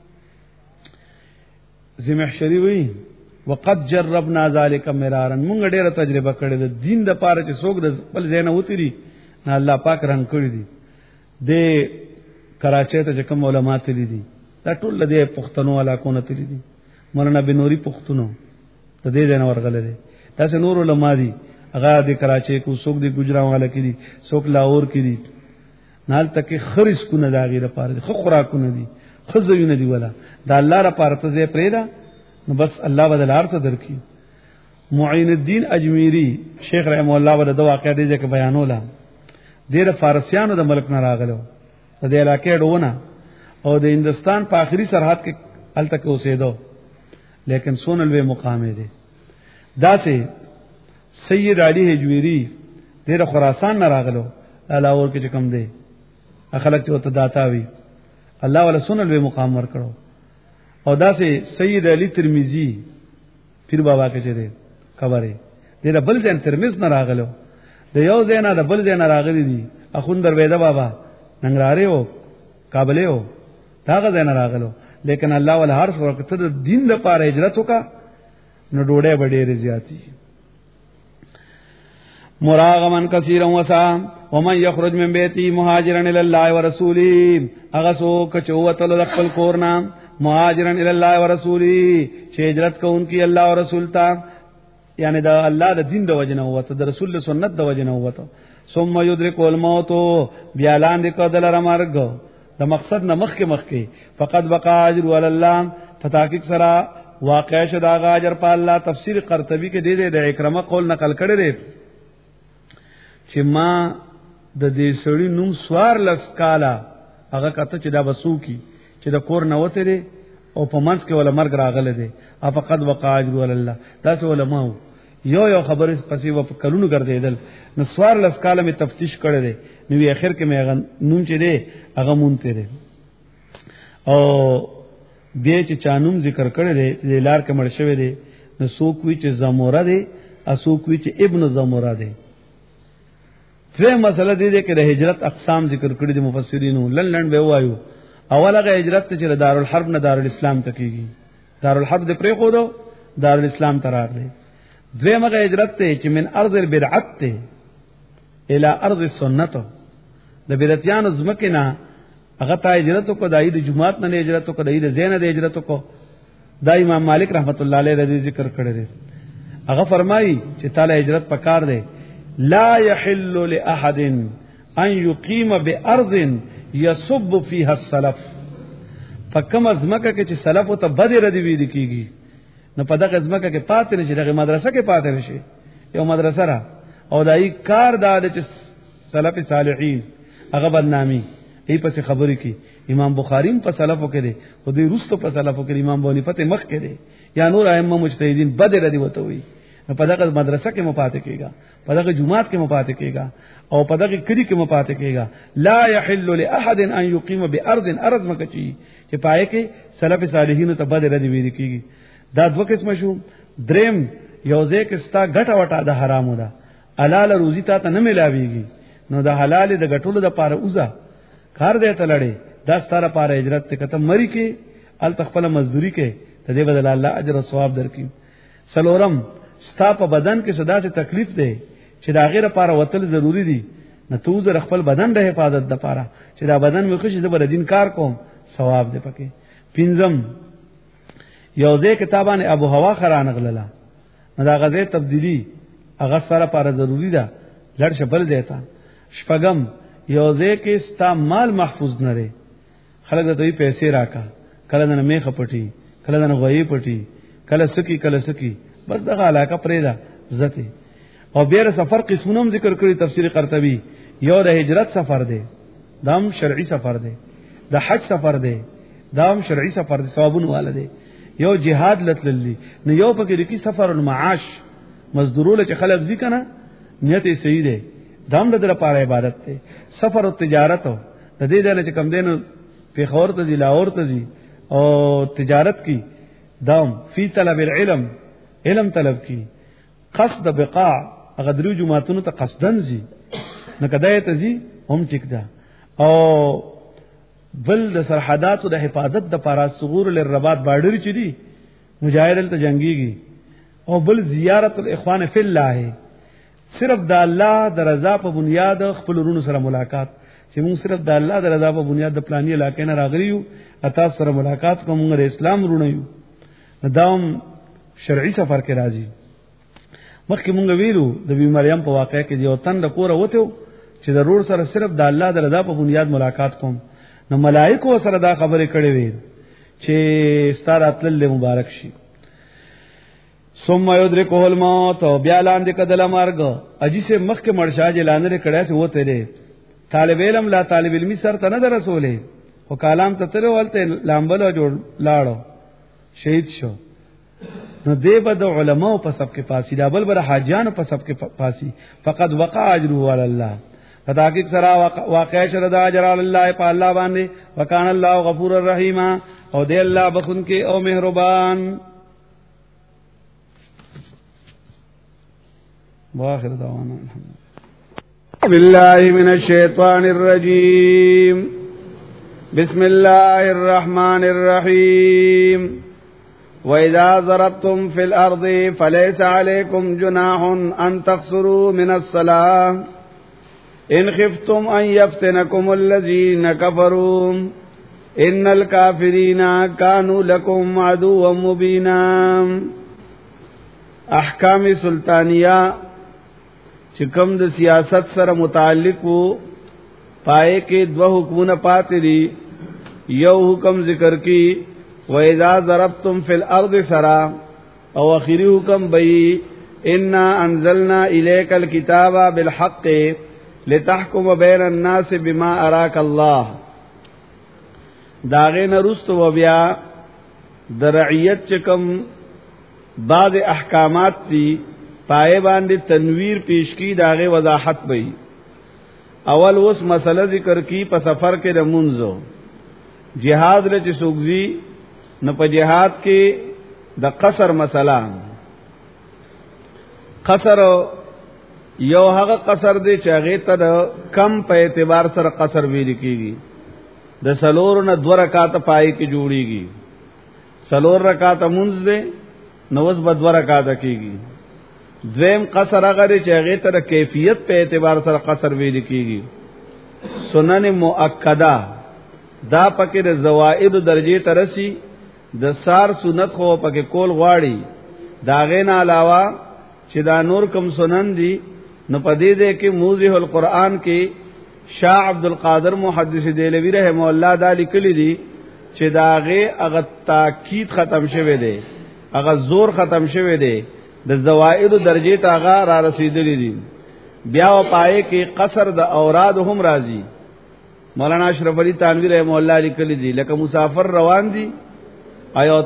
زمحشری وی وقد جربنا ذلك مرارا مونږ ډیره تجربه کړې ده دین د پاره چې څوک د خپل زینه وتري نه الله پاک رنگ کړی دي. د کراچۍ ته کوم علما تللی دي دا ټول د پښتنو علاقو نه تللی دي. مولانا بنوري پښتنو ته دې نه ورغله دي. تاسو نور علما دي هغه د کراچۍ کو څوک د ګجراواله کې دي څوک لاهور کې دي نال تک خرس کو نه دا غیره پاره خو خوراکونه دي خزوینه دی ولا دا الله را پاره ته پرېدا نو بس الله بدل ارته درکې. معین الدین اجمیری شیخ رحم الله ول د واقعې دې کې بیانولا ډېر فارسیانو د ملک نه راغلو د دې علاقې ډونه او د هندستان په آخري سرحد کې الته کې اوسېدو لیکن سونلوي مقام دی. دا سه سید علی حجویری ډېر خراسان نه راغلو لاهور کې کوم دی اخلاق ته وته داتا وی الله ولا سونلوي مقام ور کړو. او دا سه سید علی ترمذی پیر بابا کې چره خبره دې د بل ځین ترمذ نه راغلو د یو ځین نه د بل ځین راغلي دي اخون درویده بابا ننګراره او کابل او داغه ځین راغلو لیکن الله ول هر څو وخت د دین لپاره هجرت وکا نو ډوډۍ وړې زیاتی. مراغمن کثیرا وسا ومن یخرج من بیتی مهاجرا الی الله ورسوله هغه څوک چې وتل د خپل کورنا مهاجرا الی الله ورسوله چې هجرت کوونکی الله او رسول ته یعنی دا الله د دین د وجنه وته د رسول سنت د وجنه وته ثم یدرک الموت بیا لاندې کدل مرګ د مقصد نه مخ کې فقط بقا اجر ول الله فتحقیق سرا واقع شدا اجر په الله. تفسیر قرطبی کې د اکرمه قول نقل کړی دی چې ما د دې سړی نوم سوار لسکالا هغه کته چې دا وسو کی چې د کور نه وته دي او په منځ کې ولا مرګ راغله دي افقد وقاجر ول الله دا څه علماء یو خبره پسې و په کلونو ګرځیدل نو سوار لسکاله می تفتیش کړی دی نو اخر کې مې نوم چې دی هغه مونته دی او به چې چانوم ذکر کړی دی چې لار کې مړ شوی دی نو څوک وی چې زموره دی اسوک وی چې ابن زموره دی. دوی مسله دې کې د هجرت اقسام ذکر کړی دي مفسرینو لن به وایو. اوله هجرت ته چې دارالحرب نه دارالاسلام ته کیږي دارالحرب دې پرې خو دو دارالاسلام ته راغلی. دویمه هجرت ته چې من ارض البدعت ته الی ارض السنت د بدعتیانو زمکه نه هغه ته هجرت کو دای د جمعات نه هجرت کو دای د زین د هجرت کو دا امام مالک رحمت الله علیه رضی ذکر کړی دی. هغه فرمایي چې تعالی هجرت پکار دی لا يحل لأحد ان يقيم بأرض يسب فيها السلف فكم ازمکه کې چې سلف ته بد ردی ویل کیږي نو په دغه ازمکه کې پاتې نشي دغه مدرسه کې پاتې نشي یو مدرسه را او دای کار دا چې سلف صالحین هغه بدنامي ای په خبرې کې امام بخاری په سلفو کې دي خو دې روستو په سلفو کې امام بونی پته مخ کې دي یا نور ائمه مجتهدین بد ردی وته وي په دغه مدرسه کې مپاتې کېږي په دغه جمعات کې مپاتې کېږي او په دغه کلی کې مپاتې کېږي. لا يحل لاحد ان يقيم بارض ارض مکچی چې پای کې سلف صالحین ته بد ردی ویل کېږي. دا دوه قسم شو. دریم یوځه کې ستا ګټه وټه د حرامو ده حلال روزي ته نه ملاويږي نو د حلال د ګټلو د پاره اوزه کار دې ته لړې دا ستاره پاره هجرت ته کته مری کې ال تخپل مزدوری کې ته دې بدل الله اجر او ثواب درکې. سلورم ستا په بدن کې صدا ته تکلیف دی چې دا غیر لپاره وتل ضروری دي نه تو زر خپل بدن د حفاظت د لپاره چې دا بدن مې خوشي د بل دین کار کوم ثواب دې پکې. پنځم یو ځای کتابانه ابو هوا خران غللا نو دا غزه تبدیلی هغه سره لپاره ضروری ده لړ شبل دیتا شپغم یو ځای کې ستا مال محفوظ نه لري خلک ته پیسې راکا کله نه میخ پټي کله نه غوي پټي کله سکی بس دغه علاقه پرې ده عزت او بیر سفر قسمونو ذکر کړی تفسیر قرطبی یو د هجرت سفر دی دام شرعي سفر دی د حج سفر دی دام شرعي سفر دی ثوابون والده یو جهاد لتللی نو یو پکې د کی سفر المعاش مزدورول چې خلک ځي کنه نیت یې صحیح دی دام د لپاره عبادت دی سفر او تجارت د دې دنه چې کم دین په خور ته ځي لاهور ته ځي او تجارت کی دام فی طلب العلم علم طلب کی قصد بقاع غدرو جماعتونو ته قصدن زی نو کدايه ته زی هم ټیک ده او بل د سرحدات د حفاظت د پارا صغور للرباط بارډر چي دي مجاهدل ته جنگيږي او بل زیارت الاخوان فی الله صرف د الله د رضا په بنیاد خپل ورونو سره ملاقات چې موږ صرف د الله د رضا په بنیاد د پلاني علاقې نه راغلیو اتا سره ملاقات کوم د اسلام ورونو یو داوم شرعي سفر کې راځي مخکې مونږ ویلو د بی مریم په واقعې کې یو تن د کوره وته چې ضرور سره صرف د الله د رضا په بنیاد ملاقات کوم نو ملائکه سره دا خبره کړې وي چې ستاره اتل مبارک شي ثم يدركه الموت بیا لاندې کدل مرګ اجي سه مخکې مرشاج اعلان لري کړه چې وته لري طالب علم لا طالب علمي سره ته نه رسولې او کلام ته تر ولته لامبل جوړ لاړو شهید شو نو دی به د علماء په سب کې پاسي دا بل بر حاجان په سب کې پاسي فقط وقع اجره علی الله فتحقیق سرا واقع شر د اجر علی الله په الله باندې وکان الله غفور الرحیم او دی الله بخون کې او مهربان واخر دعوانا الحمد بالله من الشیطان الرجیم بسم الله الرحمن الرحیم وَإِذَا ضَرَبْتُمْ فِي الْأَرْضِ فَلَيْسَ عَلَيْكُمْ جُنَاحٌ أَن تَقْصُرُوا مِنَ الصَّلَاةِ إِنْ خِفْتُمْ أَن يَفْتِنَكُمُ الَّذِينَ كَفَرُوا إِنَّ الْكَافِرِينَ كَانُوا لَكُمْ عَدُوًّا مُبِينًا احکام سلطانیہ چې کوم د سیاست سره متعلق وو پای کې دوه حکمونه پاتې دي یو حکم ذکر کی وَإِذَا ضَرَبْتُمْ فِي الْأَرْضِ سَرَا او اخری حکم بئی اِنَّا أَنزَلْنَا إِلَيْكَ الْكِتَابَ بِالْحَقِّ لِتَحْكُمَ بَيْنَ النَّاسِ بِمَا أَرَاكَ اللَّهُ داغین رست و بیا در رعیت چکم بعض احکامات تی پائے باندې تنویر پیش کی داغه وضاحت بئی اول وس مسئلہ ذکر کی په سفر کې د منځو جهاد لچ سوګزی نو په جهاد کې د قصر مسله قصر یو هغه قصر دی چې هغه ته کم په اعتبار سره قصر ویل کیږي د سلور نه 2 رکعات پای کې جوړیږي سلور رکعات منځ دی نو وس به 2 رکعات کیږي دویم قصر هغه چې هغه ته کیفیت په اعتبار سره قصر ویل کیږي سنن مؤکده دا پکې د زوائد درجه ترسي د سار سنت خو پکې کول غواړي داغه نه علاوه چې دا نور کم سنن دي نو پدې دې کې موضح القرآن کې شاه عبد القادر محدث دیلوی رحم الله دا لیکلي دي چې داغه هغه تاکید ختم شوه دی هغه زور ختم شوه دی د زوائد درجه ته هغه را رسیدلې دي بیا و پائے کې قصر د اوراد هم راځي مولانا اشرف علی تانوی رحم الله لیکلی دي لکه مسافر روان دي آیات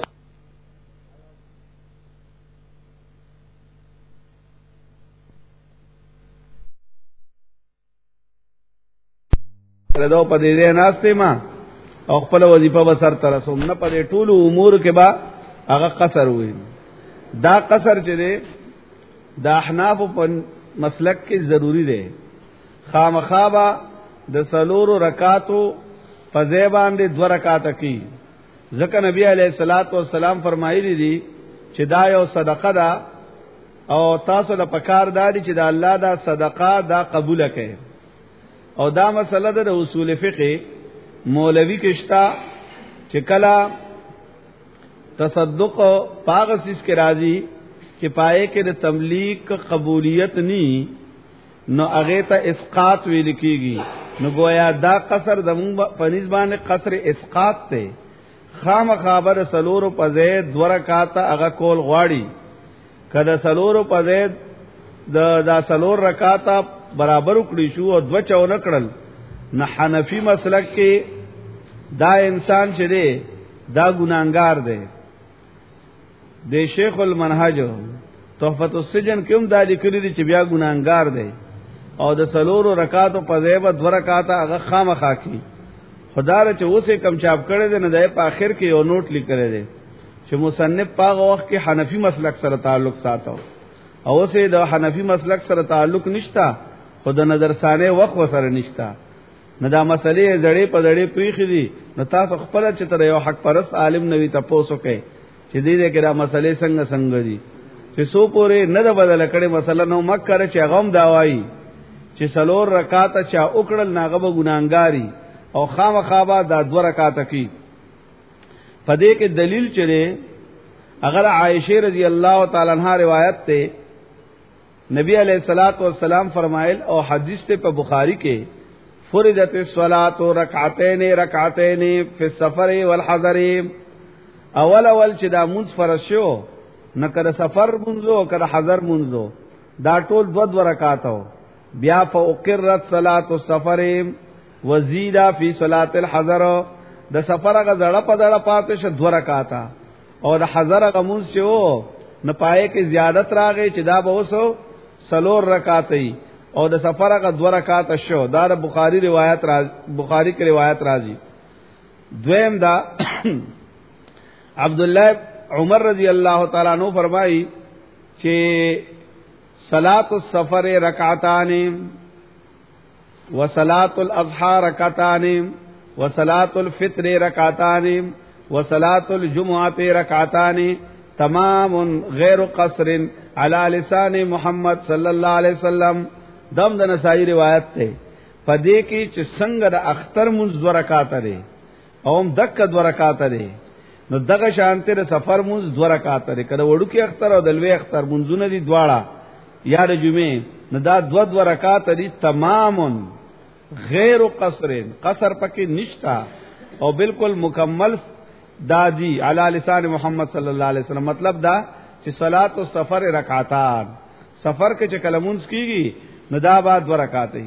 ردو په دې ناشته ما او خپل وظیفه به سر ترسوم نه په ټولو امور کې با هغه قصر وي دا قصر چې دی د احناف په مسلک کې ضروری دی خامخابا د سلور رکعاتو په ځای باندې 2 رکعات کی ځکه نبی علیہ الصلات والسلام فرمایلی دي چې دا یو صدقه ده او تاسو له پکار دادي چې د الله دا صدقه دا قبول کړي او دا مسله ده د اصول فقه مولوی کشتا چې کلا تصدق پاغسیس کے راضی چې پائے کې د تملیغ قبولیت نی نو هغه ته اسقاط ویل کیږي. نو گویا دا قصر د پنځ باندې قصر اسقاط ته خامخابر سلورو په زید دو رکعات هغه کول غواړي. کله سلورو په زید دا سلور رکعات برابر کړی شو او دو چاونه کړل، نه حنفی مسلک کې دا انسان چې دی دا ګناګار دی. د شیخ المنهج تحفۃ السجن کوم دا لیکلی دی چې بیا ګناګار دی او د سلورو رکعاتو په ځای دو رکعات هغه خامخا کی. خدا ر چې اوسه کم چاپ کړی دی نه د په اخر کې یو نوٹ لیکلی دی چې مصنف پاغه وخت کې حنفی مسلک سره تعلق ساتو او اوسه د حنفی مسلک سره تعلق نشتا، خود نظر ثانه وخت وسره نشتا. نه دا مسلې زړې په زړې پریخي دي. نو تاسو خپل چې تر یو حق پرست عالم نوی تاسو کوي چې دې کې دا مسلې څنګه دي چې سو پورې نه د بدل کړي مسله نو مکه چې غوم دا وایي چې سلور رکعات چا وکړل ناغه ګناګاری او خامخابا دا دو رکعات کی. پدې کې دلیل چره اگر عائشہ رضی اللہ تعالی عنہا روایت ته نبی علیہ الصلات والسلام فرمایل او حدیث ته په بخاری کې فرضت الصلاۃ رکعتین رکعتین فی السفر والحضر. اول چې دا منځ فرض شو نه کړه سفر منځو کړه حضر منځو دا ټول دو رکعاتو. بیا فاقرت صلاۃ السفر وزید فی صلاۃ الحضر. د سفر هغه زړه په دړه پاتې شه دو رکعاتا او د حضر هغه منځ چې و نه پائے کې زیادت راغی چې دا به وسو سلور رکعاتې او د سفر هغه دو رکعات شو. دا د بخاری کې روایت راځي. دویم دا عبد الله عمر رضی اللہ تعالی عنہ فرمائی کہ صلاۃ السفر رکعتان و صلاۃ الاضحى رکعتان و صلاۃ الفطر رکعتان و صلاۃ الجمعہ رکعتان تمام غیر قصر علی لسان محمد صلی اللہ علیہ وسلم. دم د نسائی روایت ته پدې کې چې څنګه د اختر منځ دو رکعات لري او هم دک دو رکعات لري نو دغه شانته د سفر منځ دو رکعات لري. کله وړو کې اختر او د لوی اختر منځونه دي دواړه یا د جمعې نو دا دو رکعات دي تمام غیر قصر، قصر پکې نشتا او بالکل مکمل دادی علی لسان محمد صلی الله علیه وسلم. مطلب دا چې صلات السفر رکعتان سفر کې چې کلمونس کیږي نو دا بعد دو رکعات دي.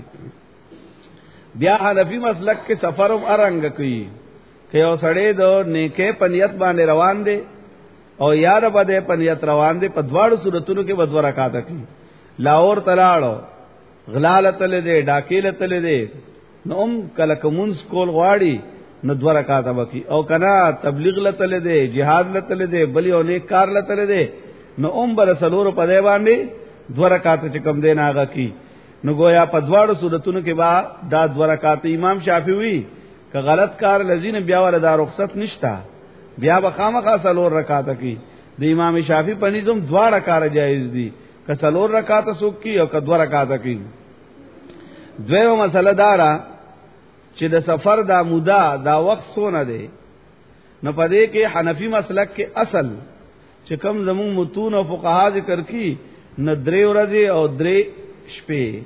بیا حنفی مسلک کې سفرم ارنګ کوي کہ او سړی دو نیکه پنیت باندې روان دي او یار بده پنیت روان دي په دواړو صورتونو کې بدو رکعات کوي. لاور تلاړو غلالت له ډاکیل تل دي نو کله کومس کول غواړي نو دو رکعات وکي او کنا تبلیغ لته دي jihad لته دي بلی او نیک کار لته دي نو بر سلور په دی باندې دو رکعات چې کم دین هغه کی. نو گویا په دواړو صورتونو کې با دا دو رکعات امام شافعی که غلط کار لذین بیا ول دا رخصت نشتا بیا به خامخا سلور رکعات کی. د امام شافعی په نظم دواړه کار جایز دي که سلور رکعات سوک کی او که دو رکعات کی. دویمه مسله دارا چې د سفر دا مودا دا وخت سونه دی نو پدې کې حنفی مسلک کې اصل چې کم زمون متون او فقها ذکر کی نه درې ورځې او درې شپې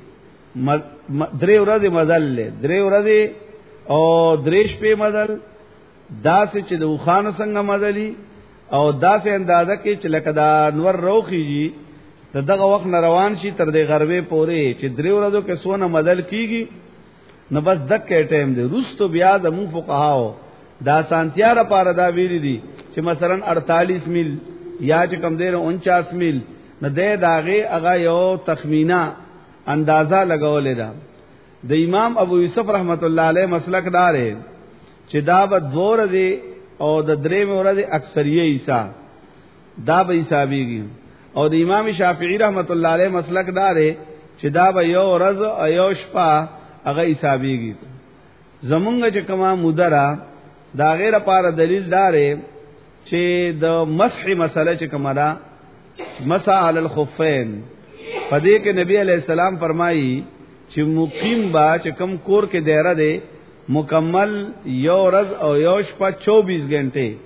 درې ورځې مزل درې ورځې او درې شپې مزل داسې چې د وخان څنګه مزلي او داسې اندازه کې چې لکه دا انور روخیږي دغه وخت روان شي تر دې غربې پورې چې درې ورځو کې سونه مزل کیږي نو بس دکې ټیم دی. روستو بیا د مو فقهاو دا سانتیا را پاره دا ویلي دي چې مثلا 48 میل یا چې کم دی 49 میل نه دې داغه هغه یو تخمینه اندازا لګولې ده. د امام ابو یوسف رحمت الله علیه مسلک دار چې دا به دور دی او د درې ورځې اکثریه عیسی دا به حسابيږي او د امام شافعی رحمت الله علیه مسلک دار چې دا به یو ورځ او یو شپه هغه حسابيږي. زمونږ چې کما مدرا دا غیر لپاره دلیل دار چې د مسح مسله چې کما دا مسح علی الخفین پدې کې نبی علیہ السلام فرمایي چې مقیم با چې کم کور کې دایره ده مکمل یو ورځ او یو شپه 24 غنټه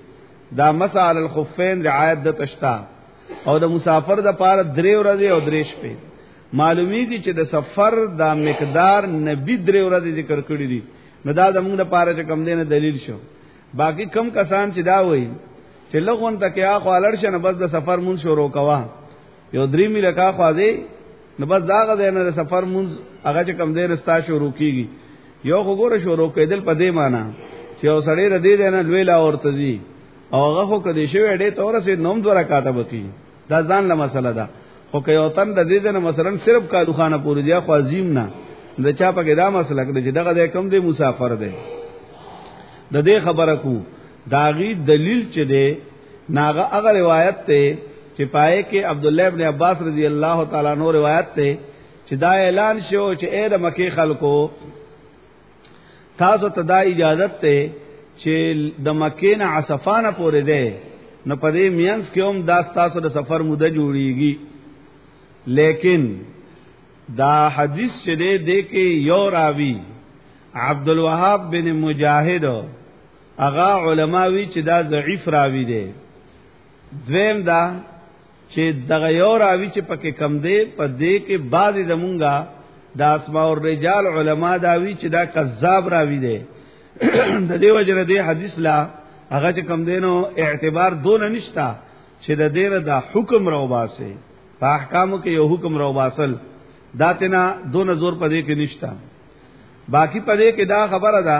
دا مسعل الخفین رعایت د تشتا او د مسافر د پاره 3 ورځې او 3 شپې معلومیږي چې د سفر دا مقدار نبی 3 ورځې ذکر کړی دي نو دا زموږ د پاره چې کم دینه دلیل شو باقی کم کسان چې دا وایي چې لغون تک یا خالر شنه بس د سفر مون شروع کوا یو 3 میله کا خوازي نو بس دا غده نه د سفر مون هغه چې کم دین استا شروع کیږي یو وګوره شروع کېدل په دې معنی چې اوسړې ردی دینه لوی لا ورتزي او هغه خو کدي شوی ډې تور سي نوم دوه رکعاته وکي دا ځان له مسله ده خو که یو تن د دې نه مثلا صرف کالو خانه پوری دی خو عظیم نه د چا په کې دا مسله کې چې دغه د کم دی مسافر دی د دې خبره کو داغي دلیل چې دی ناغه هغه روایت ته چې پائے کې عبد الله ابن عباس رضی الله تعالی عنہ روایت ته چې دا اعلان شو چې اے د مکه خلکو تاسو ته دا اجازه ته چې د مکې نه عصفانه پورې ده نو پدې مینس کې هم دا تاسو د سفر موده جوړیږي لیکن دا حدیث چې ده کې یو راوی عبد الوهاب بن مجاهد اغا علماوی چې دا ضعیف راوی دی دویم دا چې دغه یو راوی چې پکې کم دی په دې کې بعض زمونږه د اسماء الرجال علما دا وی چې دا کذاب راوی دی د دې وجه دې حدیث لا هغه چې کم دینو اعتبار دون نشتا چې د دې دا حکم راو باسه په احکامو کې یو حکم راو باسل داتنا دون زور پدې کې نشتا باقی پدې کې دا خبره ده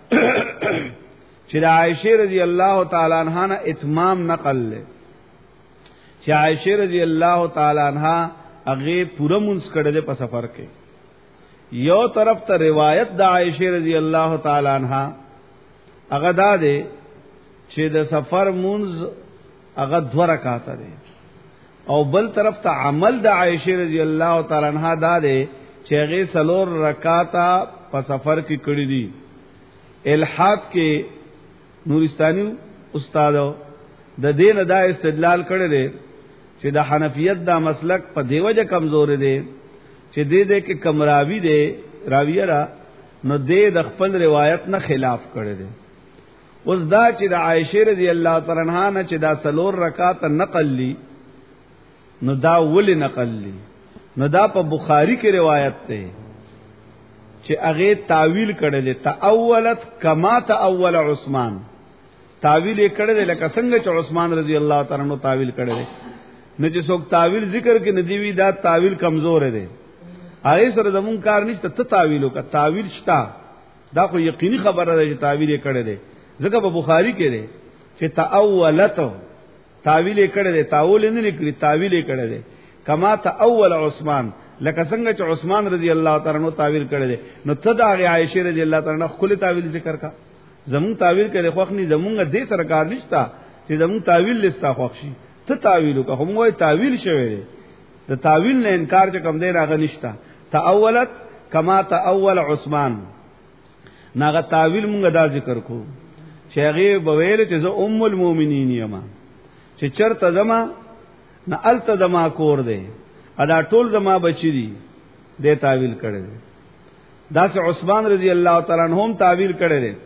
چې عائشہ رضی الله تعالی عنها نه اتمام نقل له چې عائشہ رضی الله تعالی عنها هغه پوره منځ کړل په سفر کې یو طرف ته روایت د عائشہ رضی الله تعالی عنها هغه دا ده چې د سفر منځ هغه 2 رکعات دي او بل طرف ته عمل د عائشہ رضی الله تعالی عنها دا ده چې هغه 3 رکعات په سفر کې کړی دي الحاد کې نورستاني استادو د دین دا استدلال کړی دی چې د حنفیت دا مسلک په دیوجه کمزور دی چې دې کې کمراوی دی راویه را نو دې د خپل روایت نه خلاف کړی دی اوس دا چې د عائشه رضی الله تعالی عنها نه چې دا 3 رکعات نقل لی نو دا ول نقل لی نو دا په بخاری کې روایت ده چې هغه تعویل کړی دی تاولت کما تاول عثمان تعویل کړی دی لکه څنګه چې عثمان رضی الله تعالی عنہ تعویل کړی دی نه چې څوک تعویل ذکر کې ندیوی دا تعویل کمزور دی هغه سره زمون کار نشته ته تعویل وکړه تعویل شتا دا خو یقیني خبره ده چې تعویل کړی دی ځکه په بخاری کې دی چې تاولت تعویل کړی دی تعویل نه لیکلی تعویل کړی دی کما تاول عثمان لکه څنګه چې عثمان رضی الله تعالی عنہ تعویل کړی دی نو ته دا عائشه رضی الله تعالی عنہ خپل تعویل ذکر کا زمون تعویل کړي خو خني زمونږ دې سرکار نشتا چې زمون تعویل لستا خوښي ته تعویل وکړه هم وای تعویل شوی دی د تعویل نه انکار چې کوم دی راغ نشتا تاولت کما تاول عثمان ناغه تعویل مونږ دا ذکر کو چې هغه بویل چې زه ام المؤمنین یم چې چرته زما نه الته زما کور دی ادا ټول زما بچی دي دې تعویل کړي دا چې عثمان رضی الله تعالی عنہ هم تعویل کړي دي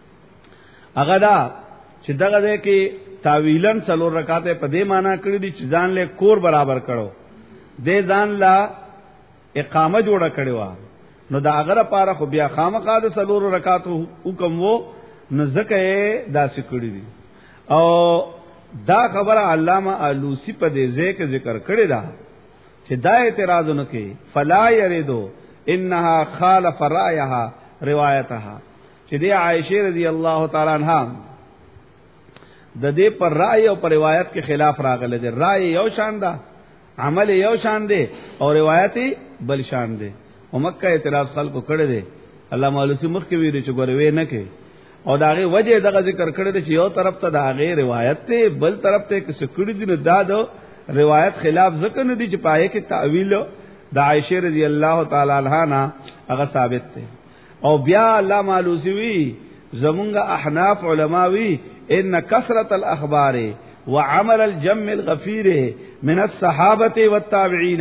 هغه دا چې دغه دې کې تعویلن 3 رکعات په دې معنی کړی دي چې ځان له کور برابر کړو دې ځان لا اقامه جوړه کړی و نو دا هغه لپاره خو بیا خامخا د 3 رکعات حکم وو نو ځکه داسې کړی دي او دا خبره علامه علوسی په دې ځکه ذکر کړی دا چې دا اعتراضونه کوي فلا یریدو انها خالف رایها روایتها چې دی عائشه رضی الله تعالی عنها د دې پر رائے او پر روایت کې خلاف راغله دي رائے یو شان ده عمل یو شان ده او روایت بل شان ده او مکه اعتراض خلکو کړی دي علامه علوسی مخ کې ویل چې ګوروي نه کوي او داغه وجه دغه ذکر کړی دی چې یو طرف ته داغه روایت ته بل طرف ته کې سکړی دي نو دا د روایت خلاف ذکر نه دي چې پائے کې تعویل د عائشه رضی الله تعالی عنها نه هغه ثابت ده او بیا علامه علوسی وی زمونږه احناف علماوی ان کثرت الاخبار وعمل الجم الغفیر من الصحابه والتابعین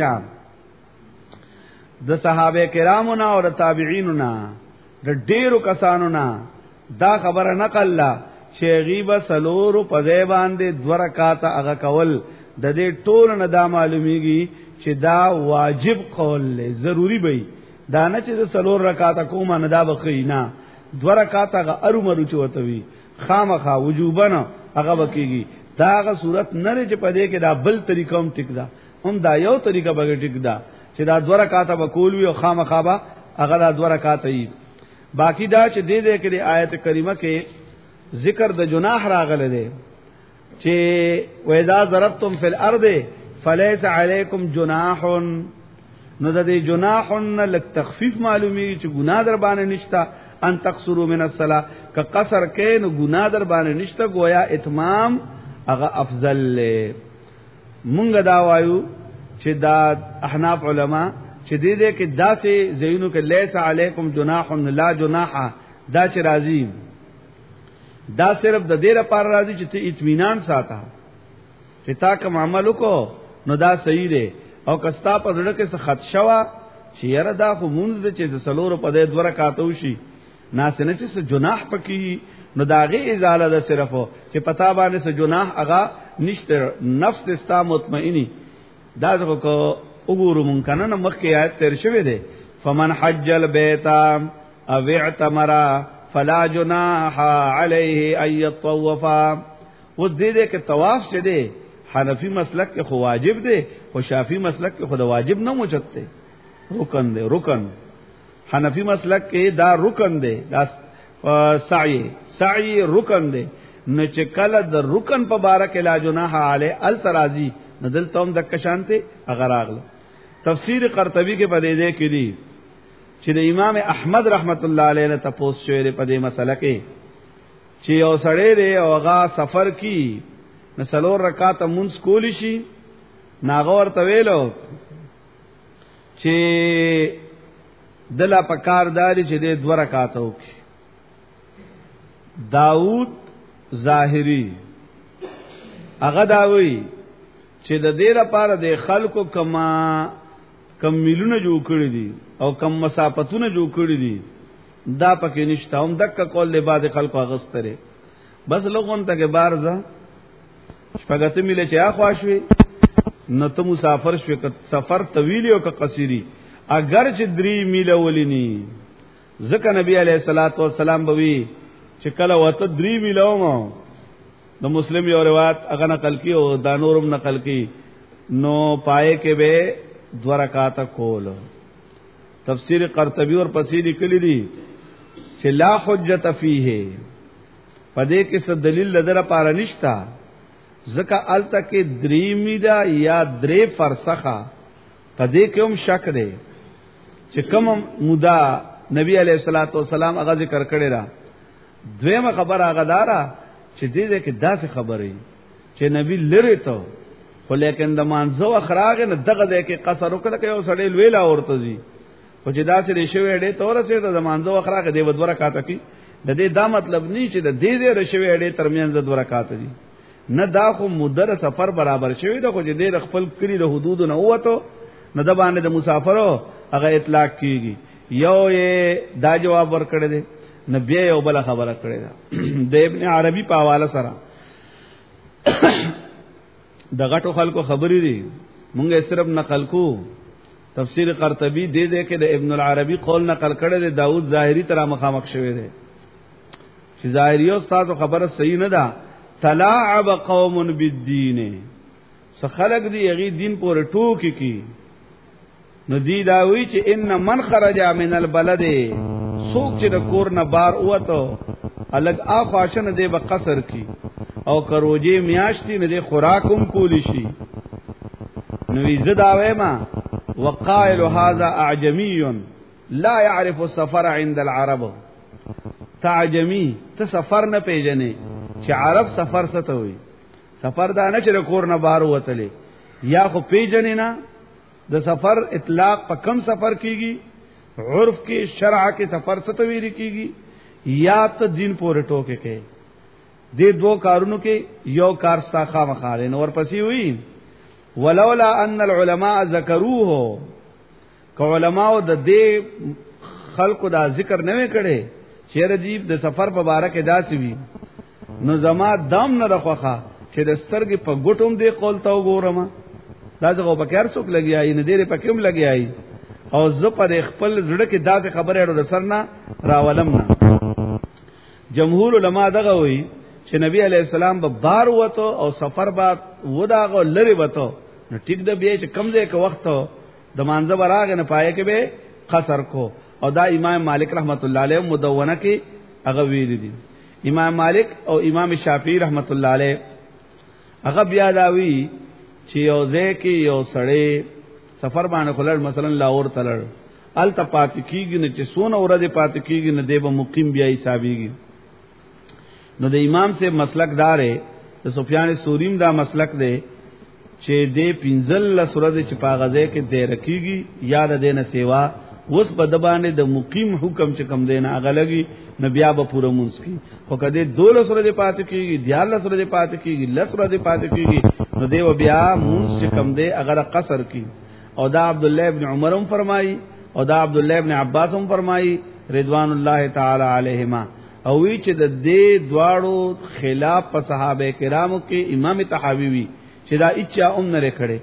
د صحابه کرامو او د تابعینو د ډیرو کسانو نه دا خبره نقل لا چې غیبه سلور په ځای باندې 2 رکعات هغه کول د دې ټول نه دا معلومیږي چې دا واجب قول له ضروری وي دا نه چې د سلور رکعات کومه نه دا بخینا 2 رکعات هغه ارمرو چوته وي خامخا وجوبن هغه وکيږي دا هغه صورت نه لري چې په دې کې دا بل طریقه هم ټیک ده هم دا یو طریقه به ټیک ده چې دا 2 رکعات به کول وي او خامخا به هغه دا 2 رکعات وي باقی دا چې دې کې د آیت کریمه کې ذکر د جناح راغله ده چې وَإِذَا ضَرَبْتُمْ فِي الْأَرْضِ فَلَيْسَ عَلَيْكُمْ جُنَاحٌ نو د دې جناح لک تخفیف معلومی چې ګناه در باندې نشتا ان تقصروا من الصلاه ک قصر کې نو ګناه در باندې نشتا گویا اتمام هغه افضل له مونږ دا وایو چې دا احناف علما چې دې کې داسې زینو کې لیس علیکم جناح لا جناح دا چې راځي دا صرف د دې لپاره راځي چې ته اطمینان ساته چې تا کوم عمل وکړو نو دا صحیح دی او کستا په زړه کې څه خط شوا چې یاره دا خو مونږ د چې د سلور په دې 2 رکعات وشي ناسنه چې څه جناح پکې نو داغه ازاله ده صرف چې پتا باندې څه جناح هغه نشته نفس استا مطمئنی دا ځکه کو وګورو مونږ کنه مخکې آیت تیر شوی دی فمن حج البيت او اعتمر فلا جناح علیه ان يطوف و دې کې طواف شه دی حنفی مسلک کې خو واجب دی او شافعی مسلک کې خو واجب نه موجودته رکن دی رکن حنفی مسلک کې دا رکن دی دا سعی رکن دی نو چې کله د رکن په باره کې لا جناح علی الترازی ندل توم د کشانته اگر اغله تفسیر قرطبی کې په دې کې دی چې د امام احمد رحمت الله علیه نه تاسو شوی په دې مسله کې چې یو سړی دی او هغه سفر کی نسلور رکعات مونږ کول شي ناغور تویلو چې دلا پکارداري چې د 2 رکعات وکړي داوود ظاهری هغه داوی چې د دې لپاره د خلکو کم میلونه جوړ کړی دي او کم مسافتونه جوړ کړی دي دا پکې نشته هم دک کول له بعد خلکو اغستره بس لوګون ته کې بارزه شپږته ملي چې اخواشوي نو ته مسافر شوي ک سفر طویل او ک قصيري اگر چې 3 میله ولینی ځکه نبی عليه الصلاه والسلام بوي چې کله وته 3 میله ومو نو مسلم یو روایت هغه نقل کی او دا نورم نقل کی نو پائے کې به 2 رکعات کول تفسیر قرطبی اور پسی لیکلی دي چې لا حجت فیه پدې کې څه دلیل لدره پاره نشتا ځکه الته کې 3 میدا یا 3 فرسخه پدې کې هم شک دی چې کوم مودا نبی علیہ الصلوۃ والسلام هغه ذکر کړی را دویمه خبر هغه دارا چې دې کې داسې خبرې چې نبی لری ته خو لیکن د مانزو اخراغ نه دغه دې کې قصر وکړه یو سړی ویلا ورته زی خو چې دا چې شوی ډې تور سره د مانزو اخراغ دې 2 رکعات کې د دې دا مطلب نه چې د دې رشوی ډې ترمنځ 2 رکعات دي نه دا خو مدر سفر برابر شوی دا خو چې دې خپل کړی د حدود نه وته نه د باندې د مسافرو هغه اطلاق کیږي یو یې دا جواب ورکړی دی نبی یو بل خبره کړی دا د ابن عربی په حواله سره د غټو خلکو خبرې دي مونږه صرف نقل کو تفسیر قرطبی دې کې د ابن العربی قول نقل کړی دی داود ظاهری تر مخامخ شوی دی چې ظاهری استاد خبره صحیح نه ده تلاعب قوم بالدین سخلق دی یغی دین پورې ټوکی کی نو دی دا وی چې ان من خرج من البلد سوق چې د کور نه بار اوته الګ اخواشنه دی به قصر کی او کروجی میاشتي نه دی خوراکم کولی شي نو عزت اوه ما وقائل هذا اعجمي لا يعرف السفر عند العرب تعجمی ته سفر نه پیژنې چې عرب سفر څه ته وي سفر دا نه چې کور نه بار وته یا خو پیژنې نه د سفر اطلاق په کم سفر کیږي عرف کې شرع کې سفر څه ته ویل کیږي یا ته دین پورې ټوکې کې دې 2 کارونو کې یو کار ستا خامخاله نور پسې وي ولولا ان العلماء ذکروه کو علماء د دې خلقو دا ذکر نه وکړي شعر جیب د سفر په باره کې داسې وي نو زما دام نه رخوخه چې د سترګې په ګټوم دی قول تا وګورم دا څنګه په کار څوک لګیای نه ډېر په کوم لګیای او زه په خپل زړه کې داسې خبره اړو سر نه راولم نه. جمهور علما دغه وی چې نبی علی السلام به بار وته او سفر بعد وداغه لری وته نو ټیک د بیا چې کم دی که وخت د مانځه براغ نه پای کې به قصر کو او دا امام مالک رحمت الله علیه مدونه کې هغه ویل دي. امام مالک او امام شافعی رحمت الله علیه هغه بیا دا وی چې یو ځکه یو سړی سفر باندې خلل مثلا لاهور تلل ال تپات کیږي نه چې سونه ورځې پات کیږي نه دی به مقیم بیا حسابيږي. نو د امام سے مسلک دار ہے د سفیان ثوری دا مسلک دی چې د 15 سورې چې پاغزه کې د رکیږي یاد دینه سیوا وس په دبانې د مقیم حکم چې کم دینه اغلګي نبیا به پوره مونږ کی خو کده 12 سورې پات کیږي 14 سورې پات کیږي 10 سورې پات کیږي نو دیو بیا مونږ چې کم دی اگر قصر کی او دا عبد الله ابن عمر هم فرمایي او دا عبد الله ابن عباس هم فرمایي رضوان الله تعالی علیهما او وی چې د دې دواړو خلاف په صحابه کرامو کې امام طحاوی وی چې دا اچا نه لري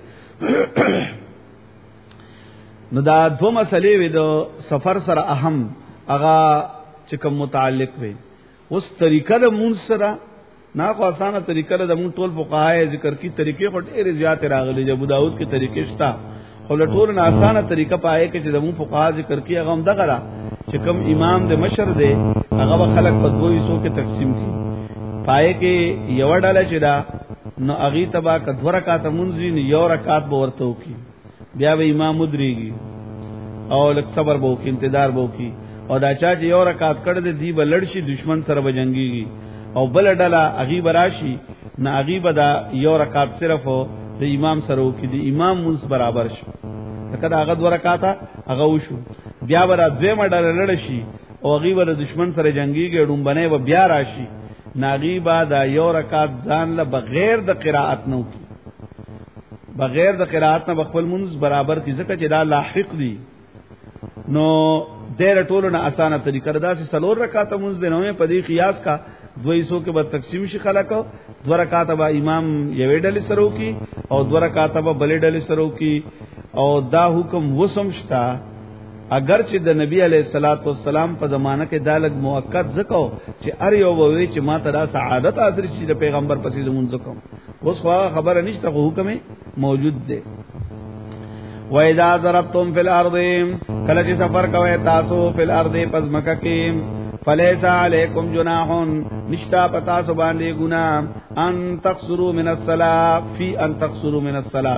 نو دا دو مسلې وي د سفر سره اهم هغه چې کوم متعلق وي. اوس طریقه د مون سره نه خو اسانه طریقه د مون ټول فقهای ذکر کی طریقې خو ډېر زیات راغلي ابو داود کې طریقې شته خو لټور نه اسانه طریقه پائے کې چې د مون فقها ذکر کی هغه هم دغه را چې کوم امام د مشر دی هغه خلق په دوی سو کې تقسیم کی پائے کې یو ډله چې دا نو اغي تبا ک دو رکعات منځین یو رکعات به ورته وکي بیا به امام مدریږي او لک صبر به وکي انتظار به وکي او دا چا چې یو رکعات کړه دی به لړشي دشمن سره به جنگيږي او بل ډله اغي براشي نه اغي به دا یو رکعات صرف د امام سره وکي دی امام منس برابر شو کله هغه دو رکعات هغه وشو بیا به دویمه ډله لړشي او اغي به دشمن سره جنگيږي ډومبنه به بیا راشي ناغیبا دا یو رکعت ځان له بغیر د قرائت نو کی بغیر د قرائت نه خپل منځ برابر کی ځکه چې دا لاحق دي نو ډېر ټولو نه اسانه طریقه دا چې سلور رکعت منځ دی نو په دې قیاس کا 200 کې به تقسیم شي خلک دو رکعت به امام یوې ډلې سره وکي او دو رکعت به بلې ډلې سره وکي او دا حکم وسم شتا اگر چې د نبی علیہ الصلوۃ والسلام په زمانہ کې دالګ موقت زکو چې ار یو ووي چې ما ته دا سعادت حاصل شي د پیغمبر پسې زمون زکم اوس خبره نشته حکم موجود دی. و اذا ضربتم فی الارض کله چې سفر کوئ تاسو فی الارض پس مکه کې فلیس علیکم جناح نشتا پتا سو باندې ګناه ان تقصروا من الصلاة فی ان تقصروا من الصلاة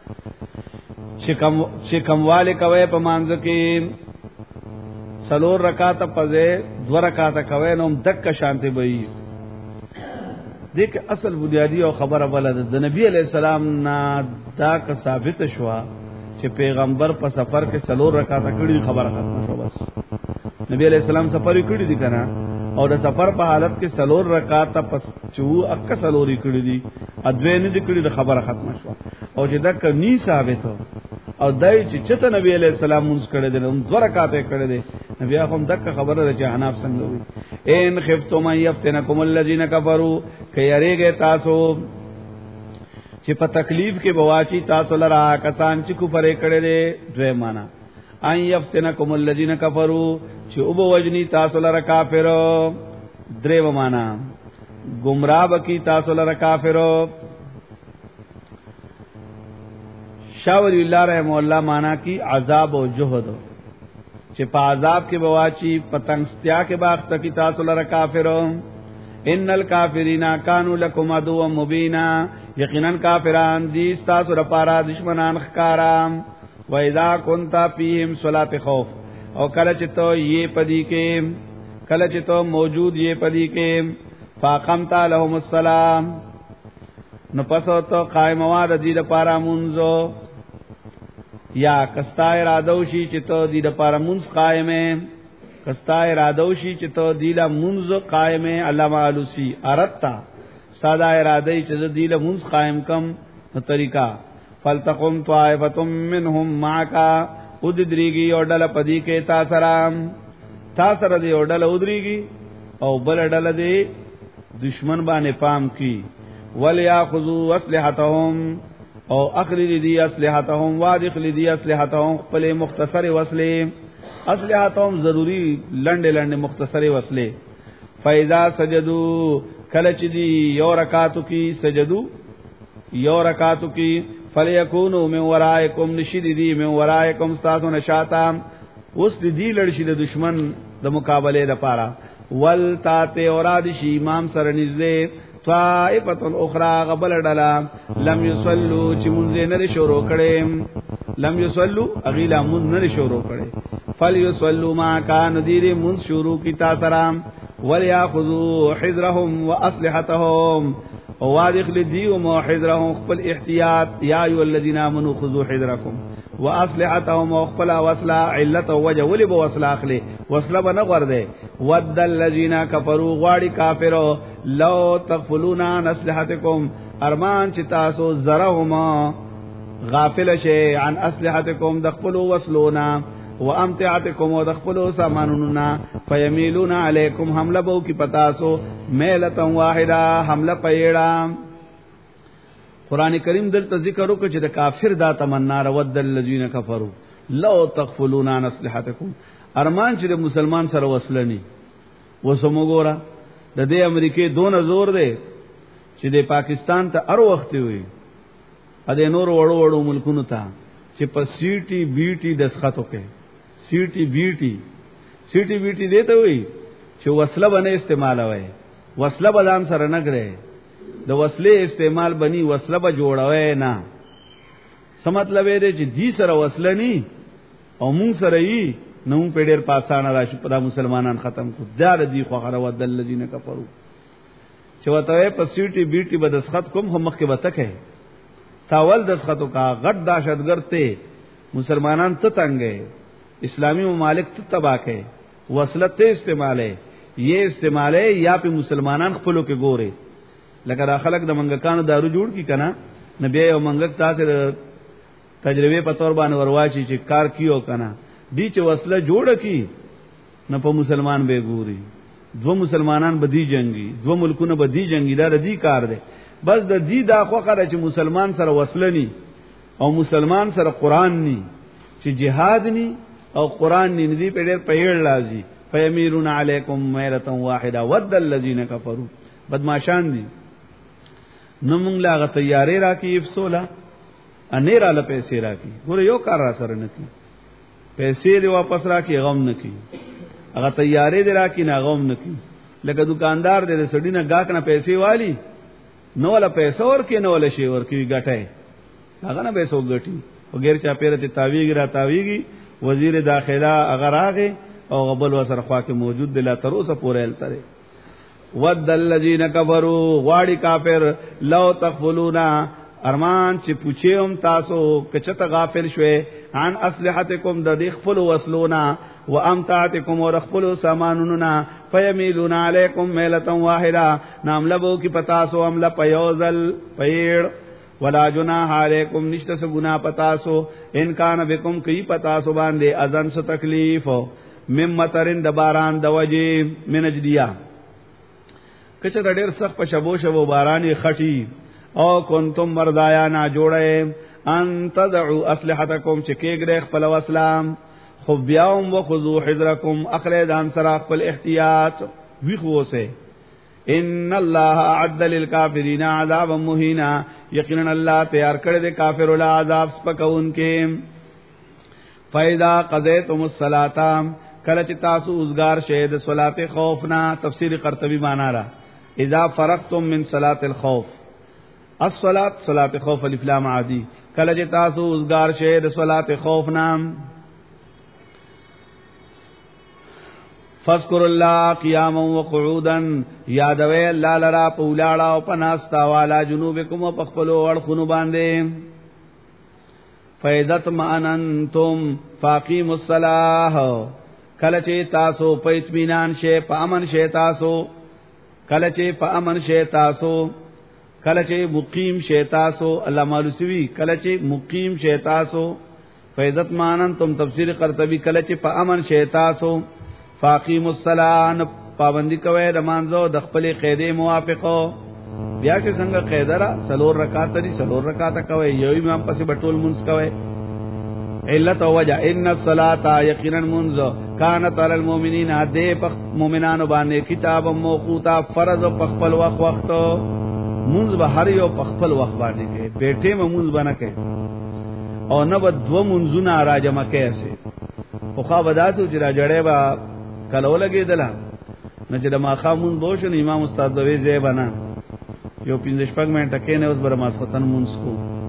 چې کمواله کوي په مانځ کې سلور رکعات پځه دو رکعات کوي نو دک شانته وي دیک اصل بنیادی او خبره ولده د نبی علی السلام نا دا که ثابت شوا چې پیغمبر په سفر کې سلور رکعات کړي خبره ختم شو بس نبی علی السلام سفر کړي دي کنه او د سفر په حالت کې سلور رکعات پس چو اک سلوري کړي دي ادوی نه کړي د خبره ختم شو او چې دا کني ثابت او دای چې چته نبی علیہ السلام مونږ کړه دي هم دو رکعات کړه دي نبی اخم دک خبره ده چې حناف څنګه وي ان خفتم یفتنکم الذین کفروا کيریږي تاسو چې په تکلیف کې بواچی تاسو لرا کسان چې کفر کړه دي دوی معنا ان یفتنکم الذین کفروا چې او بوجنی تاسو لرا کافر درو معنا گمراه بکی تاسو لرا کافر شاہ ولی اللہ رحمہ اللہ مانا کی عذاب و جہد چې په عذاب کې بواچی پتنگستیا کې باغ تکی تاسو لره کافرو ان الکافرین کانوا لکم عدوا مبینا یقینا کافران دي تاسو لپاره دشمنان ښکارا و اذا كنت فيهم صلاه خوف او کله چې ته یې پدی کې کله چې ته موجود یې پدی کې فاقمت لهم السلام نو پسو ته قائم واد دي لپاره منځو یا کستا ارادوشی چې ته دی د پاره منځ قائمه کستا ارادوشی چې ته دی له منځ قائمه علامه علوسی ارتا ساده اراده چې دی له منځ قائم کم نو طریقہ فلتقم طائفه منهم معك ودریږي او ډله پدی کې تا سره دی او ډله ودریږي او بل ډله دی دشمن باندې پام کی ولياخذوا اسلحتهم او اخلی دی اسلحتهم وادخلی دی اسلحتهم خپل مختصر وسلې اسلحتهم ضروری لنډ مختصر وسلې فاذا سجدوا کله چې دی یو رکعاتو کی سجدو یو رکعاتو کی فليكونوا من ورائكم نشید دی من ورائكم استاسو نشاتا اوس دی لړشي د دشمن د مقابله لپاره ولتاته اوراد شي امام سره نږدې طائفه الاخرى غبل ډلا لم يصلوا چې مونږ نه شروع کړي لم يصلوا اغیلا مونږ نه شروع کړي فليصلوا ما كان دیر مونږ شروع کی تاسرام ولياخذوا حذرهم واسلحتهم وادخل ديهم وحذرهم خپل احتیاط یا ایو الذين امنوا خذوا حذركم واسلحتهم وخپل وسلا علت وجه ولي بو وسلا اخلي وسلا بنه ورده ود الذين كفروا غاړي کافرو لو تغفلون عن اسلحتكم ارمان چې تاسو زرهما غافل شي عن اسلحتكم دخلوا وسلونا وامتعتكم ودخلوا سامانوننا فيميلون عليكم حمله بو کی پتاسو میلتا واحده حمله پیړه قران کریم دلته ذکر وکړي چې د کافر دا تمنا رود الذين كفروا لو تغفلون عن اسلحتكم ارمان چې د مسلمان سره وصلني وسموګورا د دې امریکای دون زور دی چې د پاکستان ته هر وخت وي ا دې نور وړو وړو ملکونو ته چې په سی ټي بي ټي دسخط وکړي سی ټي بي ټي دیته وي چې وسله باندې استعمال وای وسله بدان سره نه غره د وسلې استعمال بني وسله به جوړوي نه څه مطلب دی چې دې سره وسله ني او مون سره یې نو په ډېر پاسانه راشي په مسلمانان ختم کو دار دي خو غره ود الذين كفروا چې وته په سی ټي بي ټي بدسخط کوم هم مخ کې وتکه تاول دسخطو کا غټ دهشتګرد ته مسلمانان ته تنګي اسلامی ممالک ته تباہ کې وسله ته استعماله یہ استعماله یا په مسلمانان خپلو کې ګوره لکه دا خلک د منګکانو دارو جوړ کی کنه نبی او منګک تاسو تجربه په تور باندې ورواچی چې کار کیو کنه دی چې وسله جوړ کی نه په مسلمان به ګوري دو مسلمانان بدی جنگي دو ملکونه بدی جنگي دا ردی کار دی بس د دې دا خوخه چې مسلمان سره وصلني او مسلمان سره قران ني چې جهاد ني او قران ني ندي په ډېر پیړ لازي فيميرون عليكم ميرة واحده ود الذين كفروا بدمعشان دي نو موږ لاغه تیارې راکې افسولا انیرا له پیسې راکې ګوره یو کار را سره نه کی پیسې دی واپس راکې غم نه کی هغه تیارې دی راکې نه غم نه کی لکه دکاندار دې سړی نه گاک نه پیسې والی نو ولا پیسې ورکې نو ولا شی ورکې غټه هغه نه پیسې وګټي وغیر چا پیرته تاویږي وزیر داخله اگر راغی او غبل وسر خوا کې موجود دی لا تر اوسه پورې التره ود الذين كفروا غاړي کافر لو تغفلون ارمان چې پوچېم تاسو کچته غافل شوي عن اسلحتكم د دخل وسلونا وامتعتكم ورخلوا سامانوننا فيميلون عليكم ميلة واحده نام لبو کی پتاسو عمل پيوزل پيړ ولا جناح علیکم نشته سو گناہ پتاسو ان کان بكم کی پتاسو باندې اذن سو تکلیف ممترن د باران د وجه منجدیا کچه د ډیر سخت په شبو باران خټي او کنتم مردایا نا جوړه ان تدعوا اسلحتکم چې کېګره خپل وسلام خو بیاوم وخذو حذرکم اخلدان سره خپل احتیاط وی خو سه ان الله اعد للكافرين عذابا مهینا یقینا الله تیار کړی دی کافر ول عذاب سپکون کې فاذا قضیتم الصلاه کله چې تاسو اوسګار شه د صلات خوف نه تفسیر قرطبی معنا را اذا فرغتم من صلاه الخوف الصلاه صلات خوف الف لام عادی کله چې تاسو اوسګار شه د صلات خوف نه فذكر الله قياما وقعودا یادوي الله لرا پولاړه او پناستا والا جنوبکم او پخپلو اړخونو باندې فیدت ماننتم فاقیم الصلاه کله چې تاسو په اطمینان شه په امن شه تاسو کله چې په امن شه تاسو کله چې مقیم شه تاسو الله مالوسوی کله چې مقیم شه تاسو فیدت ماننتم تفسیر قرطبی کله چې په امن شه تاسو فاقیم الصلاة پابندی کوي د مانځو د خپل قاعده موافقو بیا چې څنګه قاعده را سلور رکعات دي سلور رکعات کوي یو امام پسې بټول منځ کوي علت او وجه ان الصلاه یقینا منذ كانت على المؤمنين ادي مؤمنانو باندې کتاب موقوتا فرض په خپل وخت منځ به هر یو په خپل وخت باندې کې بیٹه منځ باندې کې او نه به دو منځونه راجمه کې سي خو خا بداسو چې راجړې با کلو لګېدل نه چې د ماخامون بوشن امام استاد دوی زی بنا یو 15 شپږ منټه کې نه اوس بر ماسختن منځ کو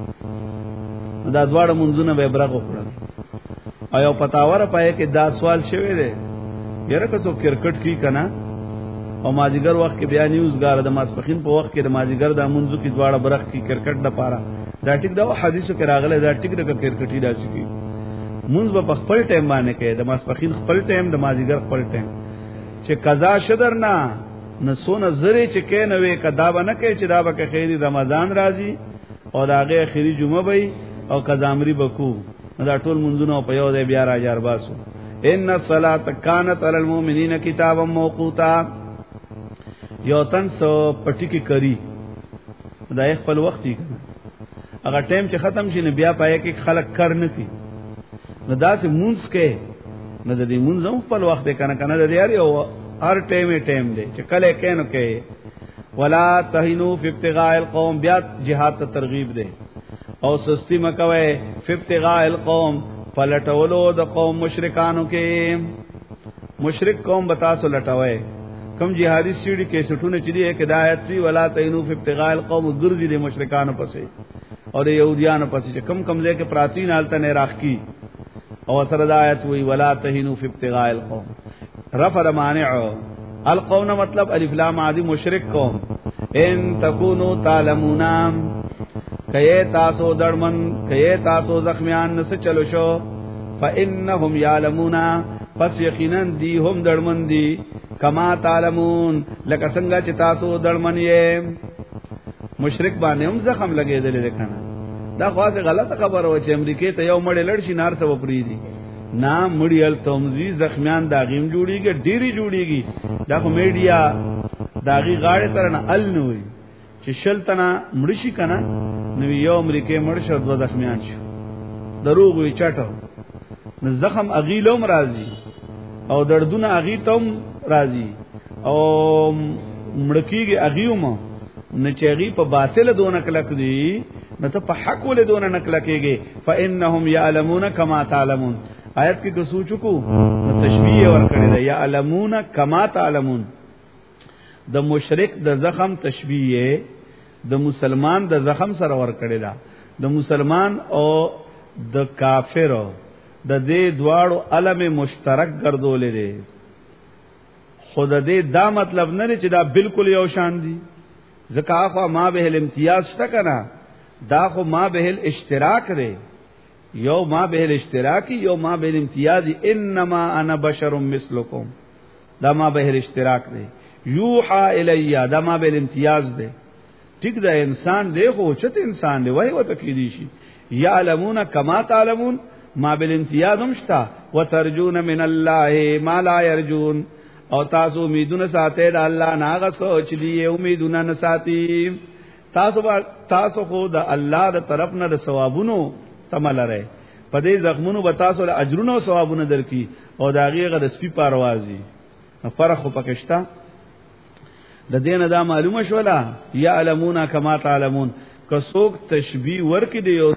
دا دواړه منځونه به برغ وکړل ایو پتاور پای کې دا سوال شوی دی یره که څو کرکټ کی کنه او ماجیګر وخت کې بیا نیوزګار د ماسپخین په وخت کې د ماجیګر د منځو کې دواړه برغ کی کرکټ د پاره دا ټیک دا حدیثو کې راغله دا ټیک د کرکټي داسې کی منځ په خپل ټیم باندې کې د ماسپخین خپل ټیم د ماجیګر خپل ټیم چې قضا شدر نه نسونه زری چې کې نه وي قضا نه کې چې دا به خیری رمضان راځي او دا هغه اخیری جمعه وي او قضامری بکو دا ټول منځونه په یو ځای بیا راځار باسو ان الصلاه كانت على المؤمنين كتابا موقوتا یو تن سو پټی کې کری دا خپل وخت یې کنه اگر ټیم چې ختم شي نه بیا پای کې خلک کار نه کی نو دا چې مونږ کې نه د دې مونږ هم خپل وخت کنه کنه د یاري او هر ټیم دی چې کله کینو کې ولا تهنوا في ابتغاء القوم بیا جهاد ته ترغیب دی او سستی مکوي في ابتغاء القوم پلټولو د قوم مشرکانو کې مشرک قوم بتا سو لټوي کم جهادي سیړي کې سټونه چدي کې ہدایت وی ولا تهنوا في ابتغاء القوم ګرځي د مشرکانو پسې او د يهوديانو پسې چې کم ځای کې پراتین حالت نه راخ کی او سره د آیت وی ولا تهنوا في ابتغاء القوم رفع مانع القوم مطلب الف لام عادی مشرک قوم ان تکونوا تعلمون کئ تاسو دړمن کئ تاسو زخمیان نس چلو شو فانهم يعلمون پس یقینا دی هم دړمن دی کما تعلمون لکه څنګه چې تاسو دړمن یې مشرک باندې هم زخم لګېدل کنه دا خاصه غلطه خبره و چې امریکای ته یو مړ لړ شي نار څه وپری دي نام مړیل تومزی زخمیان داغیم جوړیږي ډیری جوړیږي دا خو میډیا داغي غاړه تر نه ال نه وي چې شلتنا مړشي کنه نو یو امریکای مړ شو دو زخمیان شو دروغ وی چټو نو زخم اغیلوم راځي او دردونه اغیتم راځي او مړکیږي اغیوم نه چېږي په باطل دونه کلک دي نو ته په حق ول دونه نکلکېږي فانهم يعلمون كما تعلمون آیت کې سوچو کو تشبیه ورکړی دی یعلمون کما تعلمون د مشرک د زخم تشبیه د مسلمان د زخم سره ورکړی دا د مسلمان او د کافر د دې دواړو علم مشترک ګرځولې دي خود دې دا مطلب نه چې دا بالکل یو شان دي ځکه خو ما به الامتیاز شته کنه دا خو ما به الاشتراک دی یو ما به الاشتراکی یو ما به الامتیاز انما انا بشر مثلکم دا ما به الاشتراک دی یوحى الی دا ما به الامتیاز دی ٹھیک دا انسان دی خو چت انسان دی وای وته کی دی شي یعلمون کما تعلمون ما به الامتیاز همشتا وترجون من الله ما لا يرجون او تاسو امیدونه ساتي د الله ناغه سوچ دی امیدونه نه ساتي تاسو خو د الله د طرف نه د ثوابونو تملره په دې زخمونو به تاسو له اجرونو او ثوابونو درکې او دا غیغه د سپی پروازي فرق خو پکشتا د دین دا معلومه شولا یعلمون کما تعلمون که څوک تشبیه ورکې دی او